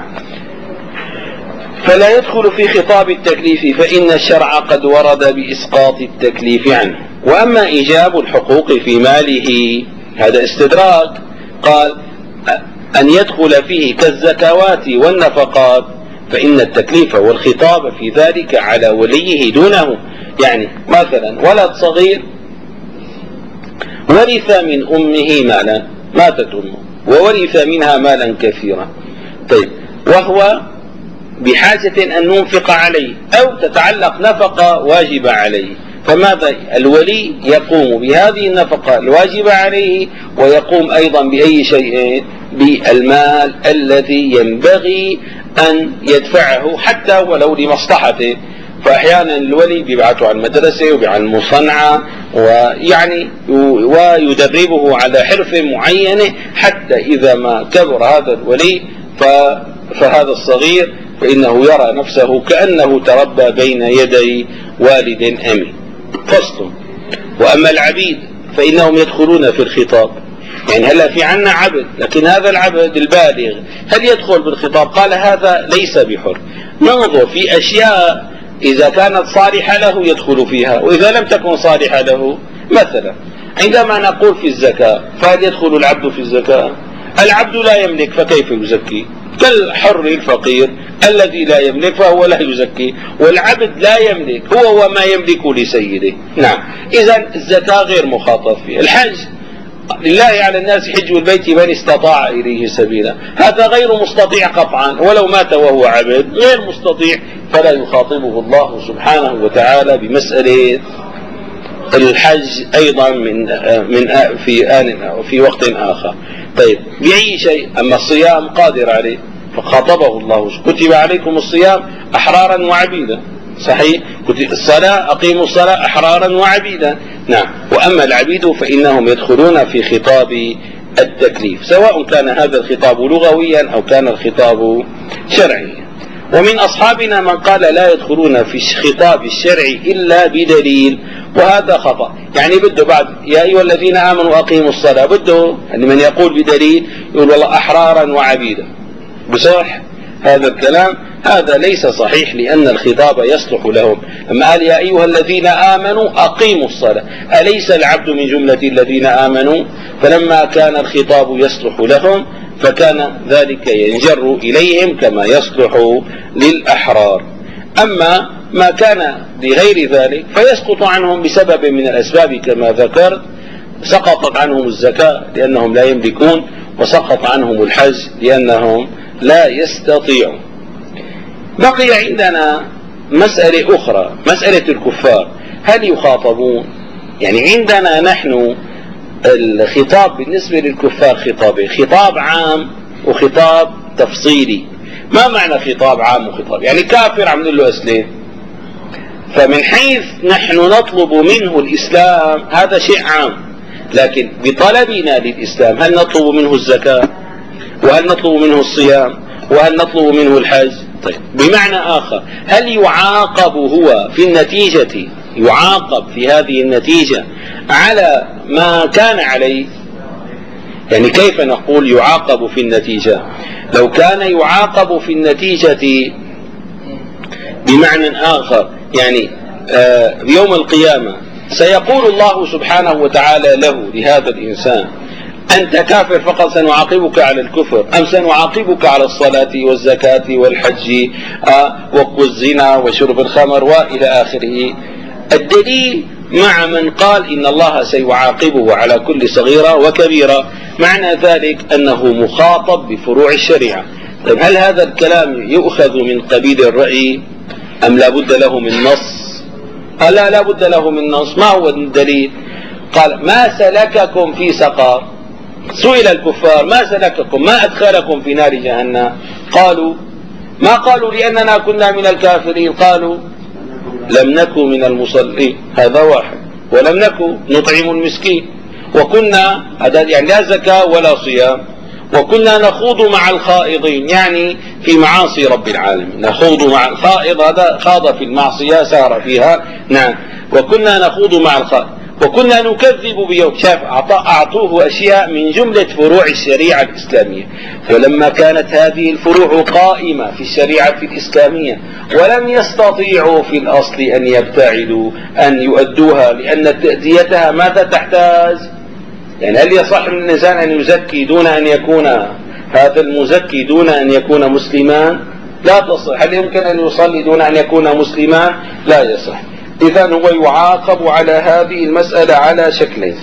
فلا يدخل في خطاب التكليف، فإن الشرع قد ورد بإسقاط التكليف عنه. وأما إيجاب الحقوق في ماله هذا استدراك، قال أن يدخل فيه كالزكوات والنفقات، فإن التكليف والخطاب في ذلك على وليه دونه. يعني مثلا ولد صغير ورث من أمه مالا، ماتت أمه وورث منها مالا كثيرا، طيب وهو بحاجة أن ننفق عليه أو تتعلق نفقة واجبة عليه، فماذا؟ الولي يقوم بهذه النفقة الواجبة عليه، ويقوم أيضا بأي شيء؟ بالمال الذي ينبغي أن يدفعه حتى ولو لمصلحته. فأحيانا الولي بيبعثه على المدرسة وبيعلمه صنعة، ويعني ويدربه على حرفة معينة، حتى إذا ما كبر هذا الولي فهذا الصغير فإنه يرى نفسه كأنه تربى بين يدي والد أمين. فصل. وأما العبيد فإنهم يدخلون في الخطاب. يعني هلا في عنا عبد، لكن هذا العبد البالغ هل يدخل بالخطاب؟ قال هذا ليس بحر. ننظر في أشياء إذا كانت صالحة له يدخل فيها، وإذا لم تكن صالحة له. مثلا عندما نقول في الزكاة، فهل يدخل العبد في الزكاة؟ العبد لا يملك فكيف يزكي؟ كالحر الفقير الذي لا يملك فهو لا يزكي، والعبد لا يملك هو وما يملك لسيده. نعم. إذن الزكاة غير مخاطب فيها. الحج لله على الناس حج البيت من استطاع إليه سبيلا، هذا غير مستطيع قطعا، ولو مات وهو عبد غير مستطيع، فلا يخاطبه الله سبحانه وتعالى بمسألة الحج أيضا في وقت آخر. طيب بأي شيء؟ أما الصيام قادر عليه فخاطبه الله: كتب عليكم الصيام أحرارا وعبيدا. صحيح. الصلاة أقيموا الصلاة أحرارا وعبيدا. نعم. وأما العبيد فإنهم يدخلون في خطاب التكليف، سواء كان هذا الخطاب لغويا أو كان الخطاب شرعيا. ومن أصحابنا من قال لا يدخلون في خطاب الشرع إلا بدليل، وهذا خطأ. يعني بده بعد يا أيها الذين آمنوا أقيموا الصلاة، بده يعني من يقول بدليل يقول والله أحرارا وعبيدا. بصح هذا الكلام هذا ليس صحيح، لأن الخطاب يصلح لهم. لما قال يا أيها الذين آمنوا أقيموا الصلاة، أليس العبد من جملة الذين آمنوا؟ فلما كان الخطاب يصلح لهم فكان ذلك ينجر إليهم كما يصلح للأحرار. أما ما كان لغير ذلك فيسقط عنهم بسبب من الأسباب كما ذكرت، سقطت عنهم الزكاة لأنهم لا يملكون، وسقط عنهم الحج لأنهم لا يستطيعون. بقي عندنا مسألة أخرى، مسألة الكفار، هل يخاطبون؟ يعني عندنا نحن الخطاب بالنسبة للكفار خطابين، خطاب عام وخطاب تفصيلي. ما معنى خطاب عام وخطاب؟ يعني كافر عم نقول له أسلم، فمن حيث نحن نطلب منه الإسلام هذا شيء عام، لكن بطلبنا للإسلام هل نطلب منه الزكاة؟ وهل نطلب منه الصيام؟ وهل نطلب منه الحج؟ طيب بمعنى آخر، هل يعاقب هو في النتيجة، يعاقب في هذه النتيجة على ما كان عليه؟ يعني كيف نقول يعاقب في النتيجة؟ لو كان يعاقب في النتيجة بمعنى آخر، يعني يوم القيامة سيقول الله سبحانه وتعالى له لهذا الإنسان أنت كافر فقط سنعاقبك على الكفر، أم سنعاقبك على الصلاة والزكاة والحج والزنا وشرب الخمر وإلى آخره. الدليل مع من قال إن الله سيعاقبه على كل صغيرة وكبيرة، معنى ذلك أنه مخاطب بفروع الشريعة. طيب هل هذا الكلام يؤخذ من قبيل الرأي أم لا بد له من نص؟ لا بد له من نص. ما هو الدليل؟ قال ما سلككم في سقر؟ سئل الكفار ما سلككم، ما أدخلكم في نار جهنم؟ قالوا ما قالوا لأننا كنا من الكافرين، قالوا لم نكن من المصلين، هذا واحد، ولم نكن نطعم المسكين، وكنا يعني لا زكاة ولا صيام، وكنا نخوض مع الخائضين، يعني في معاصي رب العالمين، نخوض مع الخائض، هذا خاض في المعصية سار فيها، نعم، وكنا نخوض مع الخائض، وكنا نكذب بيوم. شاف أعطوه أشياء من جملة فروع الشريعة الإسلامية، ولما كانت هذه الفروع قائمة في الشريعة الإسلامية ولم يستطيعوا في الأصل أن يبتعدوا أن يؤدوها، لأن تأديتها ماذا تحتاج؟ يعني هل يصح من الإنسان أن يزكي دون أن يكون هذا المزكي دون أن يكون مسلما؟ لا تصح. هل يمكن أن يصلي دون أن يكون مسلما؟ لا يصح. إذن هو يعاقب على هذه المسألة على شكلين،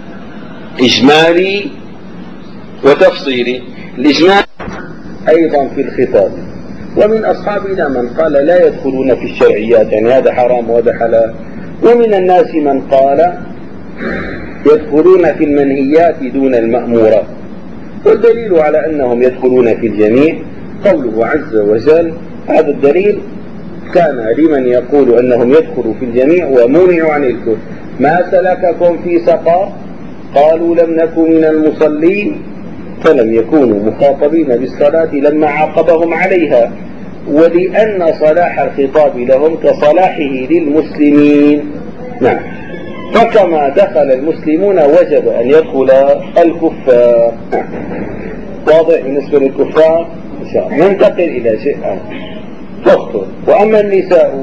إجمالي وتفصيلي. الإجمالي أيضا في الخطاب، ومن أصحابنا من قال لا يدخلون في الشرعيات، يعني هذا حرام وهذا حلال، ومن الناس من قال يدخلون في المنهيات دون المأمورات. والدليل على أنهم يدخلون في الجميع قوله عز وجل، هذا الدليل كان لمن يقول أنهم يدخلوا في الجميع ومنعوا عن الكفر. ما سلككم في سقر؟ قالوا لم نكن من المصلين، فلم يكونوا مخاطبين بالصلاة لما عاقبهم عليها، ولأن صلاح الخطاب لهم كصلاحه للمسلمين. نعم، فكما دخل المسلمون وجب أن يدخل الكفار. واضح بالنسبة للكفار؟ إن شاء الله. ننتقل إلى شيء آخر. وأما النساء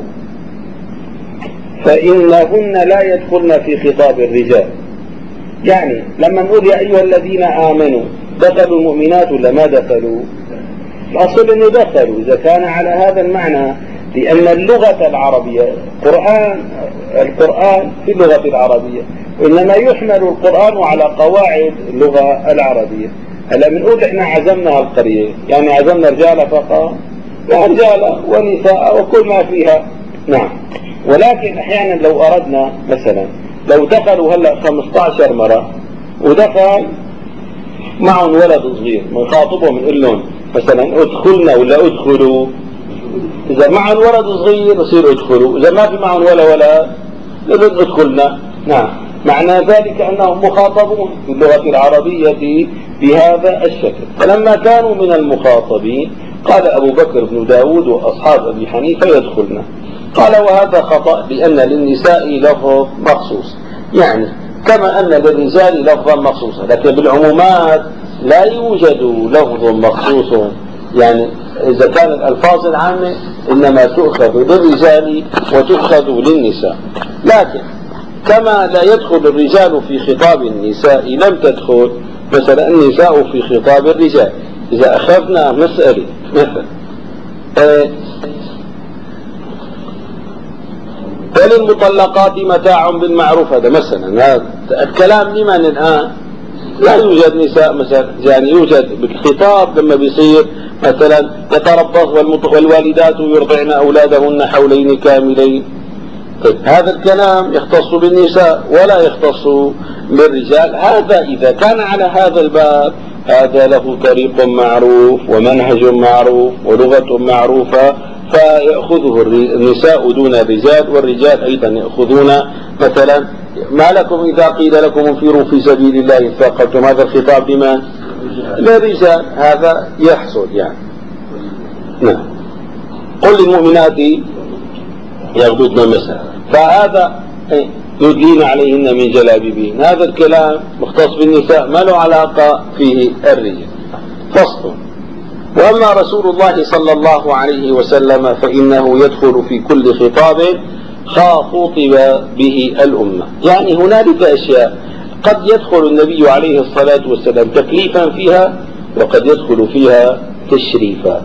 فإنهن لا يدخلن في خطاب الرجال. يعني لما نقول يا أيها الذين آمنوا، دخلوا المؤمنات ولا ما دخلوا؟ الأصل أنه دخلوا إذا كان على هذا المعنى، لأن اللغة العربية القرآن في اللغة العربية، وإنما يحمل القرآن على قواعد اللغة العربية. هلا بنقول إحنا عزمنا القرية، يعني عزمنا رجال فقط؟ لا، رجال ونساء وكل ما فيها. نعم، ولكن أحيانا لو أردنا مثلا لو دخلوا هلا 15 مرة ودخل معهم ولد صغير، بنخاطبهم نقول لهم مثلا ادخلنا ولا ادخلوا. إذا معهم ولد صغير يصير ادخلوا، إذا ما في معهم ولا ولد نقول ادخلنا. نعم، معنى ذلك أنهم مخاطبون في اللغة العربية بهذا الشكل. فلما كانوا من المخاطبين قال أبو بكر بن داود وأصحاب أبي حنيفة يدخلنا. قال وهذا خطأ، لأن للنساء لفظ مخصوص، يعني كما أن للرجال لفظا مخصوصا، لكن بالعمومات لا يوجد لفظ مخصوص. يعني إذا كان الألفاظ العامة إنما تؤخذ للرجال وتؤخذ للنساء، لكن كما لا يدخل الرجال في خطاب النساء لم تدخل مثلا النساء في خطاب الرجال. إذا أخذنا مسألة مثلا وللمطلقات متاع بالمعروف. هذا مثلا هذا الكلام لمن الآن؟ لا يوجد نساء مثلا، يعني يوجد بالخطاب لما بيصير مثلا يتربص والوالدات يرضعن أولادهن حولين كاملين. طيب هذا الكلام يختص بالنساء ولا يختص بالرجال. هذا إذا كان على هذا الباب هذا له طريق معروف ومنهج معروف ولغة معروفة، فيأخذه النساء دون الرجال، والرجال أيضا يأخذون. مثلا ما لكم إذا قيل لكم انفروا في سبيل الله اثاقلتم، هذا الخطاب لمن؟ للرجال. هذا يحصل يعني. نعم. قل للمؤمنات يغضضن مثلا، فهذا يدلين عليهن من جلابيبهن. هذا الكلام مختص بالنساء ما له علاقة فيه الرجال. فصل. وأما رسول الله صلى الله عليه وسلم فإنه يدخل في كل خطاب خاطب به الأمة. يعني هنالك أشياء قد يدخل النبي عليه الصلاة والسلام تكليفا فيها وقد يدخل فيها تشريفا.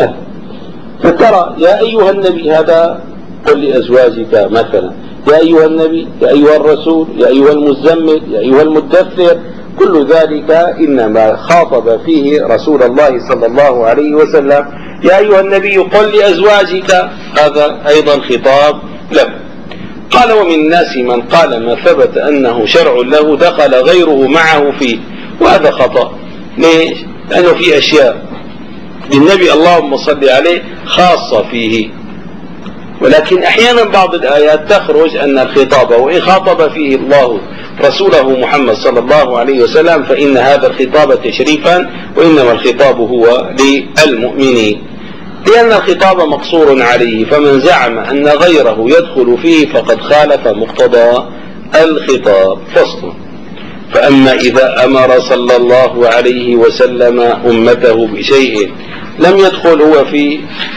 فترى يا أيها النبي، هذا قل لأزواجك مثلا يا أيها النبي، يا أيها الرسول، يا أيها المزمل، يا أيها المدثر، كل ذلك إنما خاطب فيه رسول الله صلى الله عليه وسلم. يا أيها النبي قل لأزواجك، هذا أيضا خطاب له. قال ومن الناس من قال ما ثبت أنه شرع له دخل غيره معه فيه، وهذا خطأ. ليش؟ لأنه في أشياء للنبي اللهم صل عليه خاصة فيه، ولكن أحيانا بعض الآيات تخرج أن الخطاب وإن خاطب فيه الله رسوله محمد صلى الله عليه وسلم فإن هذا الخطاب تشريفا، وإنما الخطاب هو للمؤمنين، لأن الخطاب مقصور عليه. فمن زعم أن غيره يدخل فيه فقد خالف مقتضى الخطاب. فصل. فأما إذا أمر صلى الله عليه وسلم أمته بشيء لم يدخل هو فيه،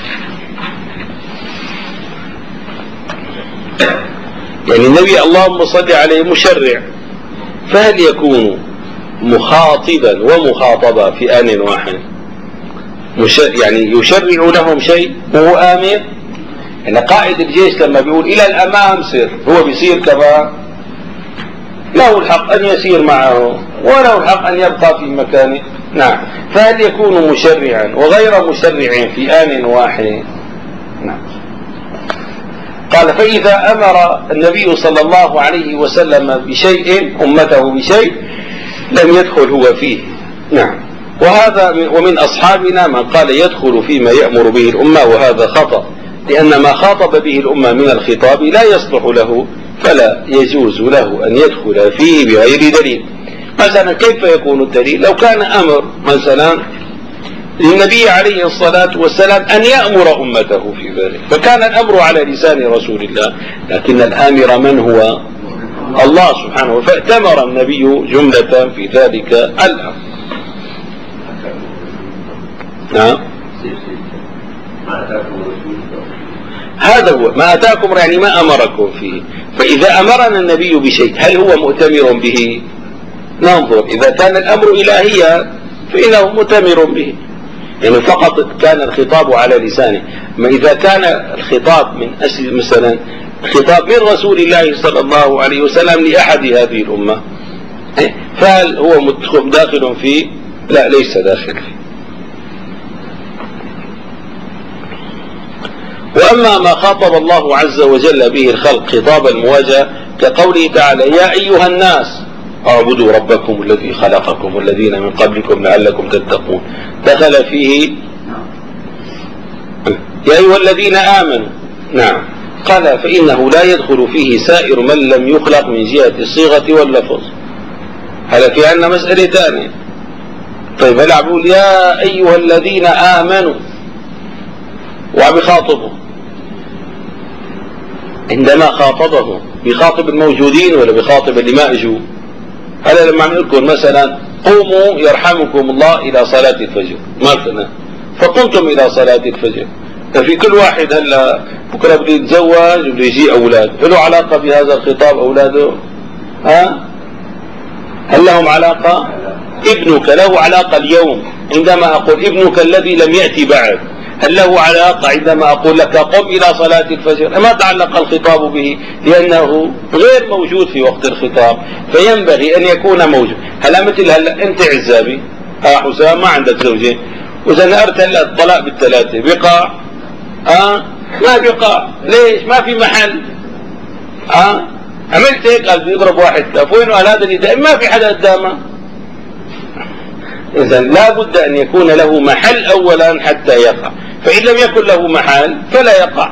يعني النبي اللهم صل عليه مشرع، فهل يكون مخاطبا ومخاطبا في آن واحد؟ يعني يشرع لهم شيء وهو آمر. يعني قائد الجيش لما بيقول إلى الأمام سر، هو بيصير كما له الحق أن يسير معه وله الحق أن يبقى في مكانه. نعم. فهل يكون مشرعا وغير مشرع في آن واحد؟ نعم. قال فإذا أمر النبي صلى الله عليه وسلم بشيء أمته بشيء لم يدخل هو فيه. نعم. وهذا ومن أصحابنا من قال يدخل فيما يأمر به الأمة، وهذا خطأ، لأن ما خاطب به الأمة من الخطاب لا يصلح له، فلا يجوز له أن يدخل فيه بغير دليل. مثلا كيف يكون الدليل؟ لو كان أمر مثلا للنبي عليه الصلاة والسلام أن يأمر أمته في ذلك فكان الأمر على لسان رسول الله، لكن الآمر من هو؟ الله سبحانه، فأتمر النبي جملة في ذلك الأمر. نعم. هذا هو ما أتاكم، يعني ما أمركم فيه. فإذا أمرنا النبي بشيء هل هو مؤتمر به؟ ننظر. إذا كان الأمر إلهيا فإنه مؤتمر به، يعني فقط كان الخطاب على لسانه. ما إذا كان الخطاب من أجل مثلا خطاب من رسول الله صلى الله عليه وسلم لأحد هذه الأمة، فهل هو داخل فيه؟ لا، ليس داخل فيه. وأما ما خاطب الله عز وجل به الخلق خطاب المواجهة كقوله تعالى يا أيها الناس اعبدوا ربكم الذي خلقكم والذين من قبلكم لعلكم تتقون، دخل فيه يا أيها الذين آمنوا. نعم. قال فإنه لا يدخل فيه سائر من لم يخلق من جهة الصيغة واللفظ. هذا في عندنا مسألة ثانية. طيب هل أقول يا أيها الذين آمنوا وعم يخاطبهم، عندما خاطبهم بيخاطب الموجودين ولا بيخاطب اللي ما اجوا؟ هذا لما نقول مثلا قوموا يرحمكم الله إلى صلاة الفجر مثلا، فقمتم إلى صلاة الفجر، ففي كل واحد هلا بكره بده يتزوج وبده يجي أولاد، له علاقة بهذا الخطاب أولاده؟ هل لهم علاقة؟ ابنك له علاقة اليوم، عندما أقول ابنك الذي لم يأتي بعد هل له علاقة عندما أقول لك قم إلى صلاة الفجر؟ ما تعلق الخطاب به لأنه غير موجود في وقت الخطاب، فينبغي أن يكون موجود. هلا مثل هلا أنت عزابي حسام ما عندك زوجين، وإذا نقرت هلا الطلاق بالثلاثة بيقع؟ ما بيقع. ليش؟ ما في محل. عملت هيك قال بيضرب واحد وين قال هذا اللي ما في حدا قدامه. إذا لا بد أن يكون له محل أولا حتى يقع، فإن لم يكن له محل فلا يقع،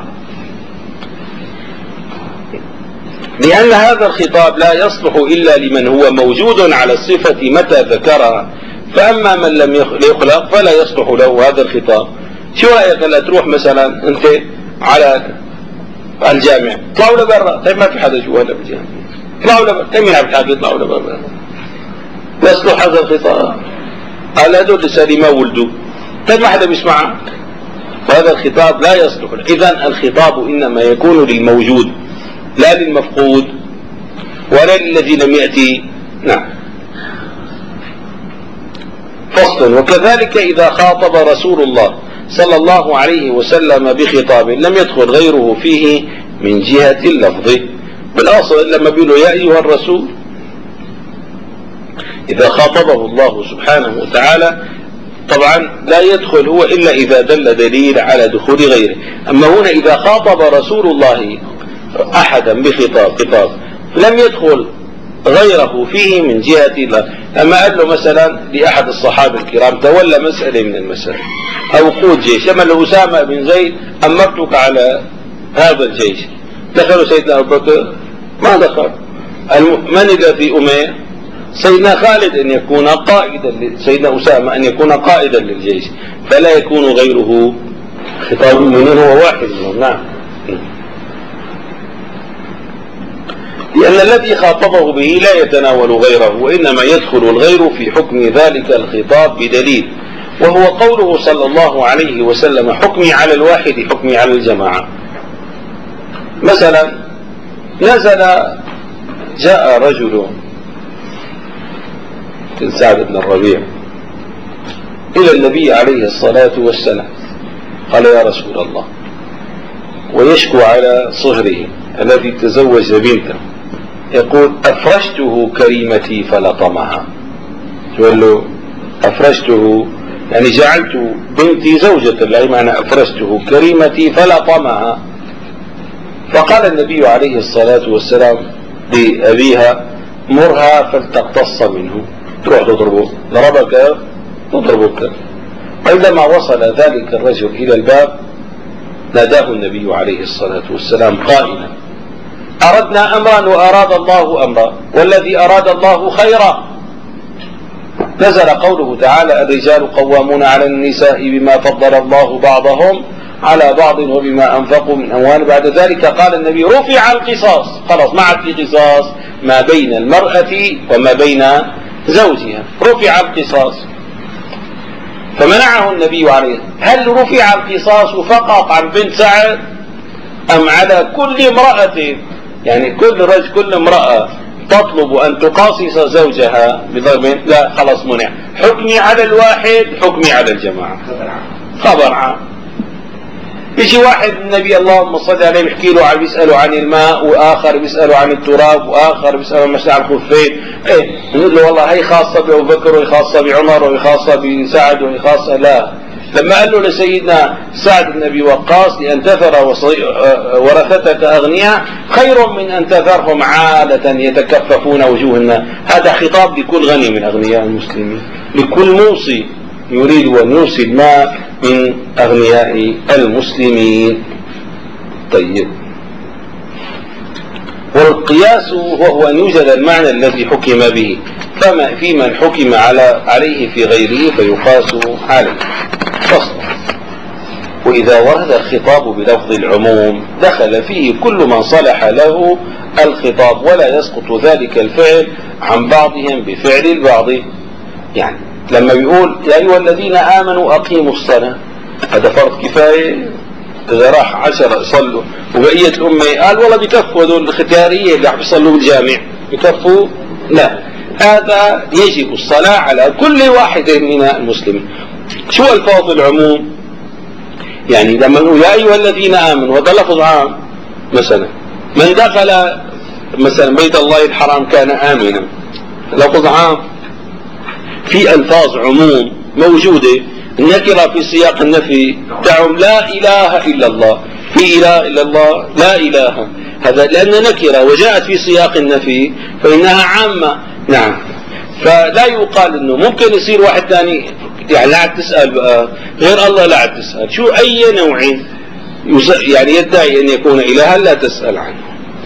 لأن هذا الخطاب لا يصلح إلا لمن هو موجود على الصفة متى ذكرها، فأما من لم يخلق فلا يصلح له هذا الخطاب. شو رأيك لا تروح مثلا أنت على الجامع، طلعوا لبرا، طيب ما في حدا جوا هلا بالجامع، طلعوا لبرا، طيب مين عم يحكي يطلعوا لبرا؟ يصلح هذا الخطاب؟ قال هذول لسه ما ولدوا، طيب ما حدا بيسمعها، وهذا الخطاب لا يصلح. إذن الخطاب إنما يكون للموجود لا للمفقود ولا للذي لم يأتي. نعم. فصل. وكذلك إذا خاطب رسول الله صلى الله عليه وسلم بخطاب لم يدخل غيره فيه من جهة اللفظ، بالأصل لما بيقولوا يا أيها الرسول إذا خاطبه الله سبحانه وتعالى طبعا لا يدخل هو إلا إذا دل دليل على دخول غيره. أما هنا إذا خاطب رسول الله أحدا بخطاب لم يدخل غيره فيه من جهة الله، أما قال له مثلا لأحد الصحابة الكرام تولى مسألة من المسائل أو قود جيش، أما له أسامة بن زيد أمرتك على هذا الجيش، دخلوا سيدنا أبو بكر ما دخل. من الذي أمر؟ سيدنا خالد أن يكون قائدا، سيدنا أسامة أن يكون قائدا للجيش، فلا يكون غيره. خطاب المؤمنين هو واحد منهم. نعم. لأن الذي خاطبه به لا يتناول غيره، وإنما يدخل الغير في حكم ذلك الخطاب بدليل، وهو قوله صلى الله عليه وسلم حكمي على الواحد حكمي على الجماعة. مثلا جاء رجل سعد بن الربيع إلى النبي عليه الصلاة والسلام قال يا رسول الله، ويشكو على صهره الذي تزوج بنته، يقول أفرشته كريمتي فلطمها. يقول له أفرشته يعني جعلت بنتي زوجة له، معنى أفرشته كريمتي فلطمها. فقال النبي عليه الصلاة والسلام لأبيها مرها فلتقتص منه، تروح تضربه، ضربك تضربك. عندما وصل ذلك الرجل إلى الباب ناداه النبي عليه الصلاة والسلام قائلا أردنا أمرا وأراد الله أمرا، والذي أراد الله خيرا. نزل قوله تعالى الرجال قوامون على النساء بما فضل الله بعضهم على بعض وبما أنفقوا من أموال. بعد ذلك قال النبي رفع القصاص، خلاص ما عاد في قصاص ما بين المرأة وما بين زوجها، رفع القصاص. فمنعه النبي عليه. هل رفع القصاص فقط عن بنت سعد أم على كل امرأة؟ يعني كل امرأة تطلب أن تقاصص زوجها بضرب، لا خلاص منع. حكمي على الواحد حكمي على الجماعة، خبر عام. يجي واحد النبي اللهم صل عليه بيحكي له بيسأله عن الماء، وآخر بيسأله عن التراب، وآخر بيسأله عن مسح الخفين. نقول له والله هي خاصة بأبو بكر وهي خاصة بعمر وهي خاصة بسعد وهي خاصة. لا، لما قال له لسيدنا سعد بن أبي وقاص لأن تذر ورثتك أغنياء خير من أن تذرهم عالة يتكففون وجوه الناس، هذا خطاب لكل غني من أغنياء المسلمين، لكل موصي يريد أن يوصي الماء من أغنياء المسلمين. طيب، والقياس هو أن يوجد المعنى الذي حكم به، فما في من حكم عليه في غيره فيقاس عليه. فصل. وإذا ورد الخطاب بلفظ العموم دخل فيه كل من صلح له الخطاب، ولا يسقط ذلك الفعل عن بعضهم بفعل البعض. يعني لما بيقول يا أيها الذين آمنوا أقيموا الصلاة، هذا فرض كفاية. إذا راح 10 يصلوا وبقية الأمة قال والله بكفوا هذول الختيارية اللي عم يصلوا بالجامع بكفوا، لا، هذا يجب الصلاة على كل واحد من المسلمين. شو الفاظ العموم؟ يعني لما نقول يا أيها الذين آمنوا هذا لفظ عام، مثلا من دخل مثلا بيت الله الحرام كان آمنا، لفظ عام. في ألفاظ عموم موجودة النكرة في سياق النفي تعم لا إله إلا الله، في إله إلا الله لا إله، هذا لأن نكرة وجاءت في سياق النفي فإنها عامة. نعم. فلا يقال إنه ممكن يصير واحد ثاني يعني لا عاد تسأل بقى غير الله، لا عاد تسأل شو أي نوع يعني يدعي أن يكون إلها لا تسأل عنه.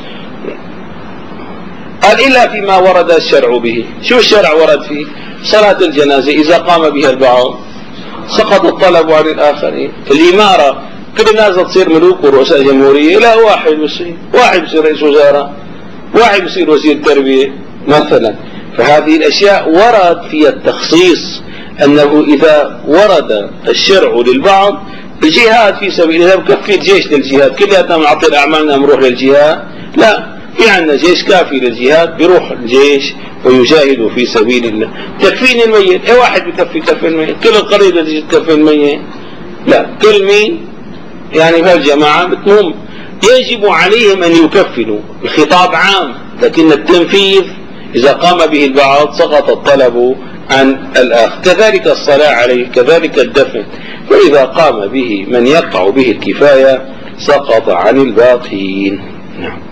قال إلا فيما ورد الشرع به. شو الشرع ورد فيه؟ صلاة الجنازة إذا قام بها البعض سقط الطلب عن الآخرين. الإمارة كل الناس تصير ملوك ورؤساء جمهورية، لا واحد بصير، واحد بصير رئيس وزراء، واحد بصير وزير تربية مثلا. فهذه الأشياء ورد فيها التخصيص، أنه إذا ورد الشرع للبعض الجهاد في سبيل الله بكفي الجيش للجهاد، كلنا نعطي أعمالنا نروح للجهاد، لا، في عندنا جيش كافي للجهاد، بيروح الجيش ويجاهد في سبيل الله. تكفين الميت، اي واحد بكفي كفي الميت؟ كل القرية تجي تكفي الميت؟ لا، كل مين يعني بهالجماعة بتمم يجب عليهم أن يكفنوا. الخطاب عام، لكن التنفيذ إذا قام به البعض سقط الطلب عن الآخر. كذلك الصلاة عليه، كذلك الدفن، فإذا قام به من يقع به الكفاية سقط عن الباقين. نعم.